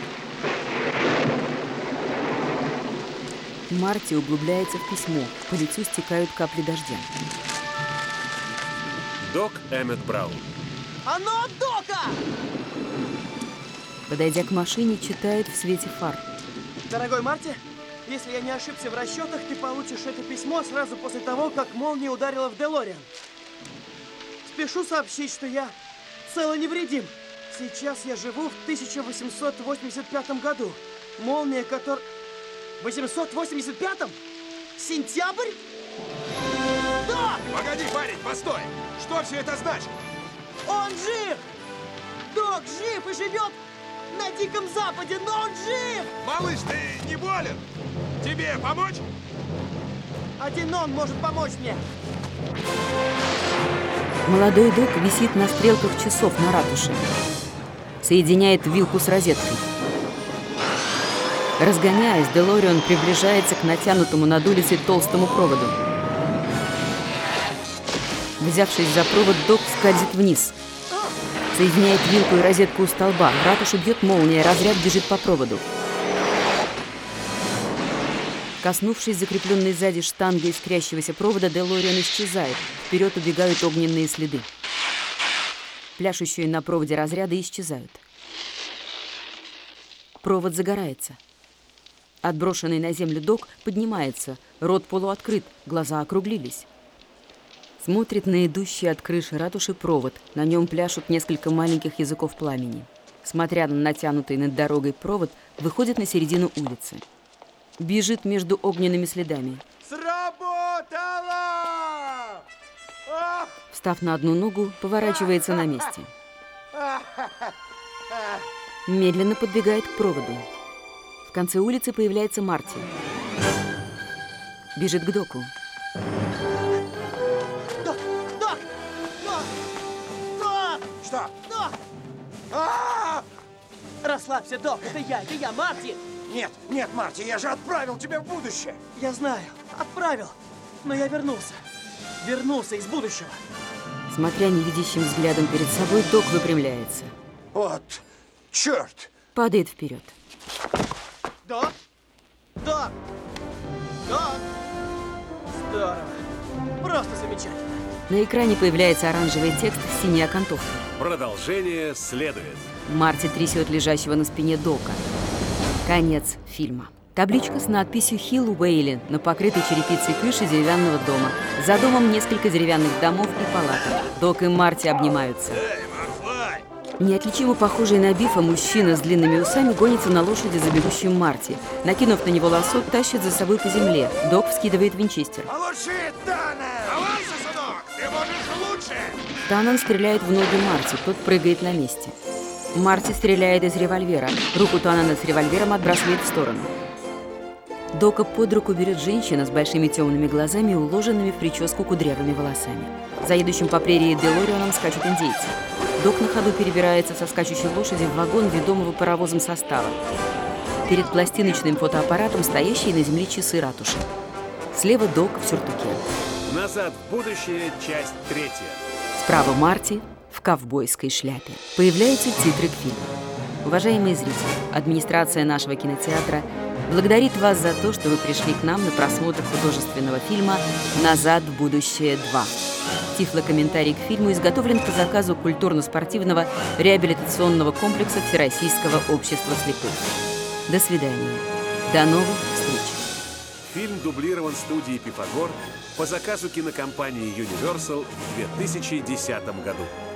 Марти углубляется в письмо. По лицу стекают капли дождя. Док Эммет Браун. Оно от Дока! Подойдя к машине, читает в свете фар. Дорогой Марти, если я не ошибся в расчетах, ты получишь это письмо сразу после того, как молния ударила в Делориан. Спешу сообщить, что я цел и невредим. Сейчас я живу в 1885 году. Молния, которая... В 885-м? Сентябрь? Да! Погоди, парень, постой! Что все это значит? Он жив! Док жив и живет на Диком Западе, но он жив! Малыш, ты не болен? Тебе помочь? Один он может помочь мне. Молодой Док висит на стрелках часов на ратуше. Соединяет вилку с розеткой. Разгоняясь, Делориан приближается к натянутому над улицей толстому проводу. Взявшись за провод, Док скользит вниз. Соединяет вилку и розетку у столба. Ратушу бьет молния, разряд бежит по проводу. Коснувшись закрепленной сзади штанги искрящегося провода, Делориан исчезает. Вперед убегают огненные следы. Пляшущие на проводе разряды исчезают. Провод загорается. Отброшенный на землю Док поднимается. Рот полуоткрыт, глаза округлились. Смотрит на идущий от крыши ратуши провод. На нем пляшут несколько маленьких языков пламени. Смотря на натянутый над дорогой провод, выходит на середину улицы. Бежит между огненными следами. Сработало! Встав на одну ногу, поворачивается на месте. Медленно подбегает к проводу. В конце улицы появляется Марти. Бежит к Доку. Док! Док! Док! Док! Что? Док! Расслабься, Док, это я, Марти! Нет, нет, Марти, я же отправил тебя в будущее. Я знаю, отправил, но я вернулся. Вернулся из будущего. Смотря невидящим взглядом перед собой, Док выпрямляется. Вот, черт! Падает вперед. Док! Док! Док! Здорово! Просто замечательно! На экране появляется оранжевый текст с синей окантовкой. Продолжение следует. Марти трясет лежащего на спине Дока. Конец фильма. Табличка с надписью «Хилл Уэйли» на покрытой черепицей крыше деревянного дома. За домом несколько деревянных домов и палаток. Док и Марти обнимаются. Неотличимо похожий на Бифа мужчина с длинными усами гонится на лошади за бегущим Марти. Накинув на него лассо, тащит за собой по земле. Док вскидывает винчестер. Лучше, Таннен! Аванса, сынок! Ты можешь лучше! Таннен стреляет в ноги Марти, тот прыгает на месте. Марти стреляет из револьвера. Руку Таннена с револьвером отбрасывает в сторону. Дока под руку берет женщина с большими темными глазами и уложенными в прическу кудрявыми волосами. За едущим по прерии Делорианом скачут индейцы. Док на ходу перебирается со скачущей лошади в вагон, ведомого паровозом состава. Перед пластиночным фотоаппаратом стоящие на земле часы ратуши. Слева Док в сюртуке. «Назад в будущее», часть 3. Справа Марти в ковбойской шляпе. Появляются титры к фильму. Уважаемые зрители, администрация нашего кинотеатра благодарит вас за то, что вы пришли к нам на просмотр художественного фильма «Назад в будущее 2». Тифлокомментарий к фильму изготовлен по заказу культурно-спортивного реабилитационного комплекса Всероссийского общества слепых. До свидания. До новых встреч. Фильм дублирован студией «Пифагор» по заказу кинокомпании Universal в 2010 году.